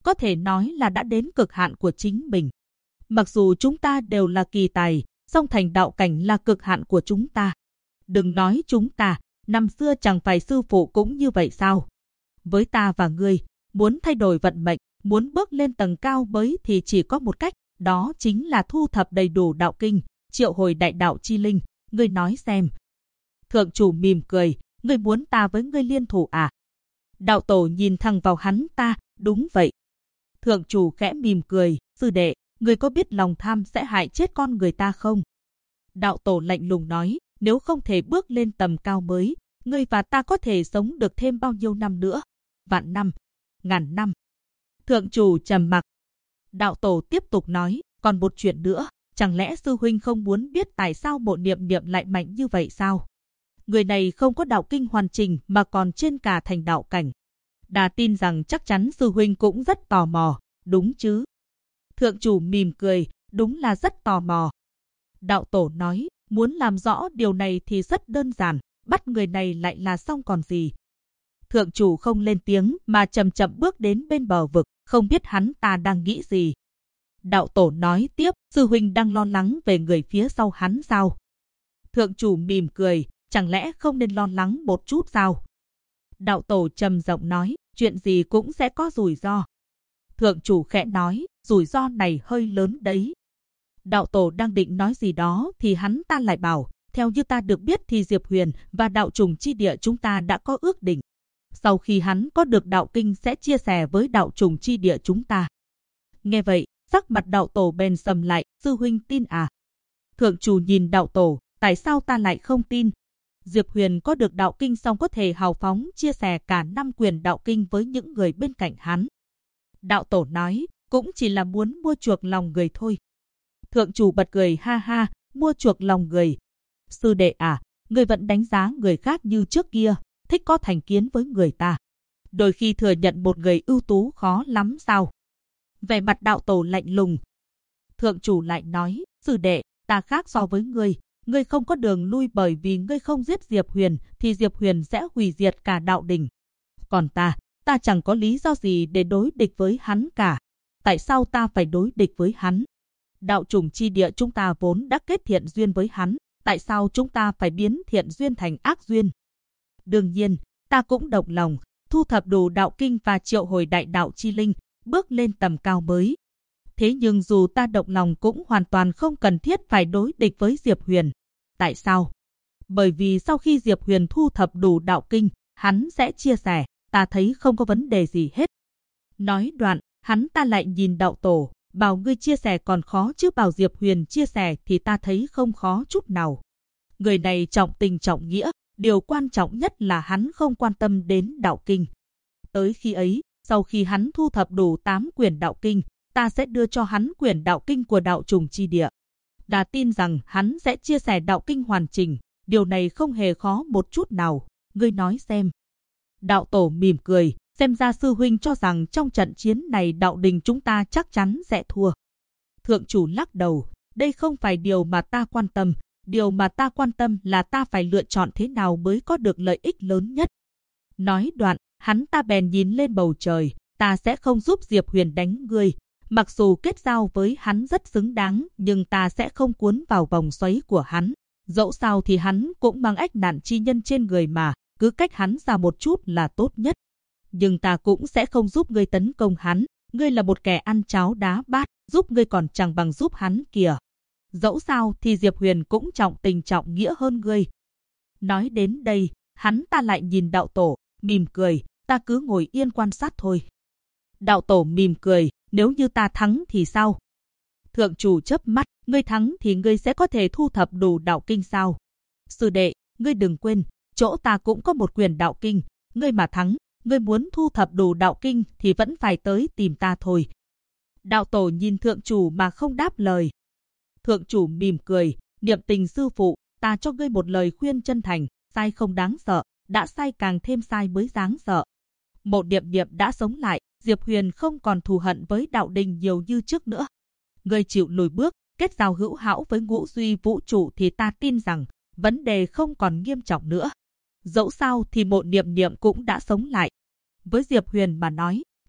S1: có thể nói là đã đến cực hạn của chính mình. Mặc dù chúng ta đều là kỳ tài, song thành đạo cảnh là cực hạn của chúng ta. Đừng nói chúng ta, năm xưa chẳng phải sư phụ cũng như vậy sao? Với ta và ngươi, muốn thay đổi vận mệnh, muốn bước lên tầng cao mới thì chỉ có một cách, đó chính là thu thập đầy đủ đạo kinh, triệu hồi đại đạo chi linh, ngươi nói xem. Thượng chủ mỉm cười, ngươi muốn ta với ngươi liên thủ à? Đạo tổ nhìn thẳng vào hắn ta, đúng vậy. Thượng chủ khẽ mỉm cười, sư đệ, ngươi có biết lòng tham sẽ hại chết con người ta không? Đạo tổ lạnh lùng nói, nếu không thể bước lên tầm cao mới, ngươi và ta có thể sống được thêm bao nhiêu năm nữa? Vạn năm, ngàn năm. Thượng chủ trầm mặc. Đạo tổ tiếp tục nói, còn một chuyện nữa, chẳng lẽ sư huynh không muốn biết tại sao Mộ Niệm Niệm lại mạnh như vậy sao? Người này không có đạo kinh hoàn chỉnh mà còn trên cả thành đạo cảnh. Đà tin rằng chắc chắn sư huynh cũng rất tò mò, đúng chứ? Thượng chủ mỉm cười, đúng là rất tò mò. Đạo tổ nói, muốn làm rõ điều này thì rất đơn giản, bắt người này lại là xong còn gì. Thượng chủ không lên tiếng mà chậm chậm bước đến bên bờ vực, không biết hắn ta đang nghĩ gì. Đạo tổ nói tiếp, sư huynh đang lo lắng về người phía sau hắn sao? Thượng chủ mỉm cười, chẳng lẽ không nên lo lắng một chút sao? Đạo tổ trầm giọng nói, chuyện gì cũng sẽ có rủi ro. Thượng chủ khẽ nói, rủi ro này hơi lớn đấy. Đạo tổ đang định nói gì đó thì hắn ta lại bảo, theo như ta được biết thì Diệp Huyền và đạo trùng chi địa chúng ta đã có ước định. Sau khi hắn có được đạo kinh sẽ chia sẻ với đạo trùng chi địa chúng ta. Nghe vậy, sắc mặt đạo tổ bèn sầm lại, sư huynh tin à? Thượng chủ nhìn đạo tổ, tại sao ta lại không tin? Diệp Huyền có được đạo kinh xong có thể hào phóng chia sẻ cả 5 quyền đạo kinh với những người bên cạnh hắn. Đạo tổ nói, cũng chỉ là muốn mua chuộc lòng người thôi. Thượng chủ bật cười ha ha, mua chuộc lòng người. Sư đệ à, người vẫn đánh giá người khác như trước kia, thích có thành kiến với người ta. Đôi khi thừa nhận một người ưu tú khó lắm sao? Vẻ mặt đạo tổ lạnh lùng. Thượng chủ lại nói, sư đệ, ta khác so với ngươi không có đường lui bởi vì ngươi không giết Diệp Huyền thì Diệp Huyền sẽ hủy diệt cả đạo đình. Còn ta chẳng có lý do gì để đối địch với hắn cả. Tại sao ta phải đối địch với hắn? Đạo trùng chi địa chúng ta vốn đã kết thiện duyên với hắn, tại sao chúng ta phải biến thiện duyên thành ác duyên? Đương nhiên, ta cũng động lòng, thu thập đủ đạo kinh và triệu hồi đại đạo chi linh, bước lên tầm cao mới. Thế nhưng dù ta động lòng cũng hoàn toàn không cần thiết phải đối địch với Diệp Huyền. Tại sao? Bởi vì sau khi Diệp Huyền thu thập đủ đạo kinh, hắn sẽ chia sẻ, ta thấy không có vấn đề gì hết. Nói đoạn, hắn ta lại nhìn đạo tổ, bảo ngươi chia sẻ còn khó chứ bảo Diệp Huyền chia sẻ thì ta thấy không khó chút nào. Người này trọng tình trọng nghĩa, điều quan trọng nhất là hắn không quan tâm đến đạo kinh. Tới khi ấy, sau khi hắn thu thập đủ 8 quyển đạo kinh, ta sẽ đưa cho hắn quyển đạo kinh của đạo trùng chi địa. Đà tin rằng hắn sẽ chia sẻ đạo kinh hoàn chỉnh, điều này không hề khó một chút nào, ngươi nói xem. Đạo tổ mỉm cười, xem ra sư huynh cho rằng trong trận chiến này đạo đình chúng ta chắc chắn sẽ thua. Thượng chủ lắc đầu, đây không phải điều mà ta quan tâm, điều mà ta quan tâm là ta phải lựa chọn thế nào mới có được lợi ích lớn nhất. Nói đoạn, hắn ta bèn nhìn lên bầu trời, ta sẽ không giúp Diệp Huyền đánh ngươi. Mặc dù kết giao với hắn rất xứng đáng, nhưng ta sẽ không cuốn vào vòng xoáy của hắn. Dẫu sao thì hắn cũng mang ách nạn chi nhân trên người mà, cứ cách hắn ra một chút là tốt nhất. Nhưng ta cũng sẽ không giúp ngươi tấn công hắn, ngươi là một kẻ ăn cháo đá bát, giúp ngươi còn chẳng bằng giúp hắn kìa. Dẫu sao thì Diệp Huyền cũng trọng tình trọng nghĩa hơn ngươi. Nói đến đây, hắn ta lại nhìn đạo tổ, mỉm cười, ta cứ ngồi yên quan sát thôi. Đạo tổ mỉm cười, nếu như ta thắng thì sao? Thượng chủ chớp mắt, ngươi thắng thì ngươi sẽ có thể thu thập đủ đạo kinh sao? Sư đệ, ngươi đừng quên, chỗ ta cũng có một quyển đạo kinh, ngươi mà thắng, ngươi muốn thu thập đủ đạo kinh thì vẫn phải tới tìm ta thôi. Đạo tổ nhìn thượng chủ mà không đáp lời. Thượng chủ mỉm cười, Niệm Tình sư phụ, ta cho ngươi một lời khuyên chân thành, sai không đáng sợ, đã sai càng thêm sai mới đáng sợ. Mộ Niệm Niệm đã sống lại, Diệp Huyền không còn thù hận với đạo đình nhiều như trước nữa. Ngươi chịu lùi bước, kết giao hữu hảo với ngũ duy vũ trụ thì ta tin rằng vấn đề không còn nghiêm trọng nữa. Dẫu sao thì Mộ Niệm Niệm cũng đã sống lại. Với Diệp Huyền mà nói,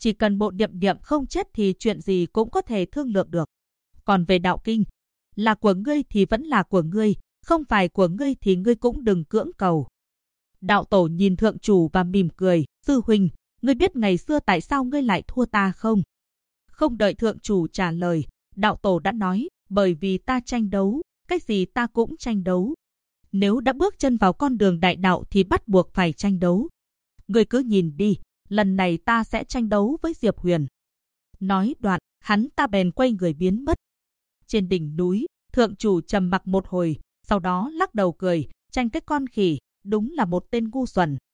S1: chỉ cần bộ Điềm Điềm không chết thì chuyện gì cũng có thể thương lượng được. Còn về đạo kinh, là của ngươi thì vẫn là của ngươi, không phải của ngươi thì ngươi cũng đừng cưỡng cầu. Đạo tổ nhìn thượng chủ và mỉm cười, sư huynh, ngươi biết ngày xưa tại sao ngươi lại thua ta không? Không đợi thượng chủ trả lời, đạo tổ đã nói, bởi vì ta tranh đấu, cái gì ta cũng tranh đấu. Nếu đã bước chân vào con đường đại đạo thì bắt buộc phải tranh đấu. Ngươi cứ nhìn đi, lần này ta sẽ tranh đấu với Diệp Huyền. Nói đoạn, hắn ta bèn quay người biến mất. Trên đỉnh núi, thượng chủ trầm mặc một hồi, sau đó lắc đầu cười, tranh cái con khỉ, đúng là một tên ngu xuẩn.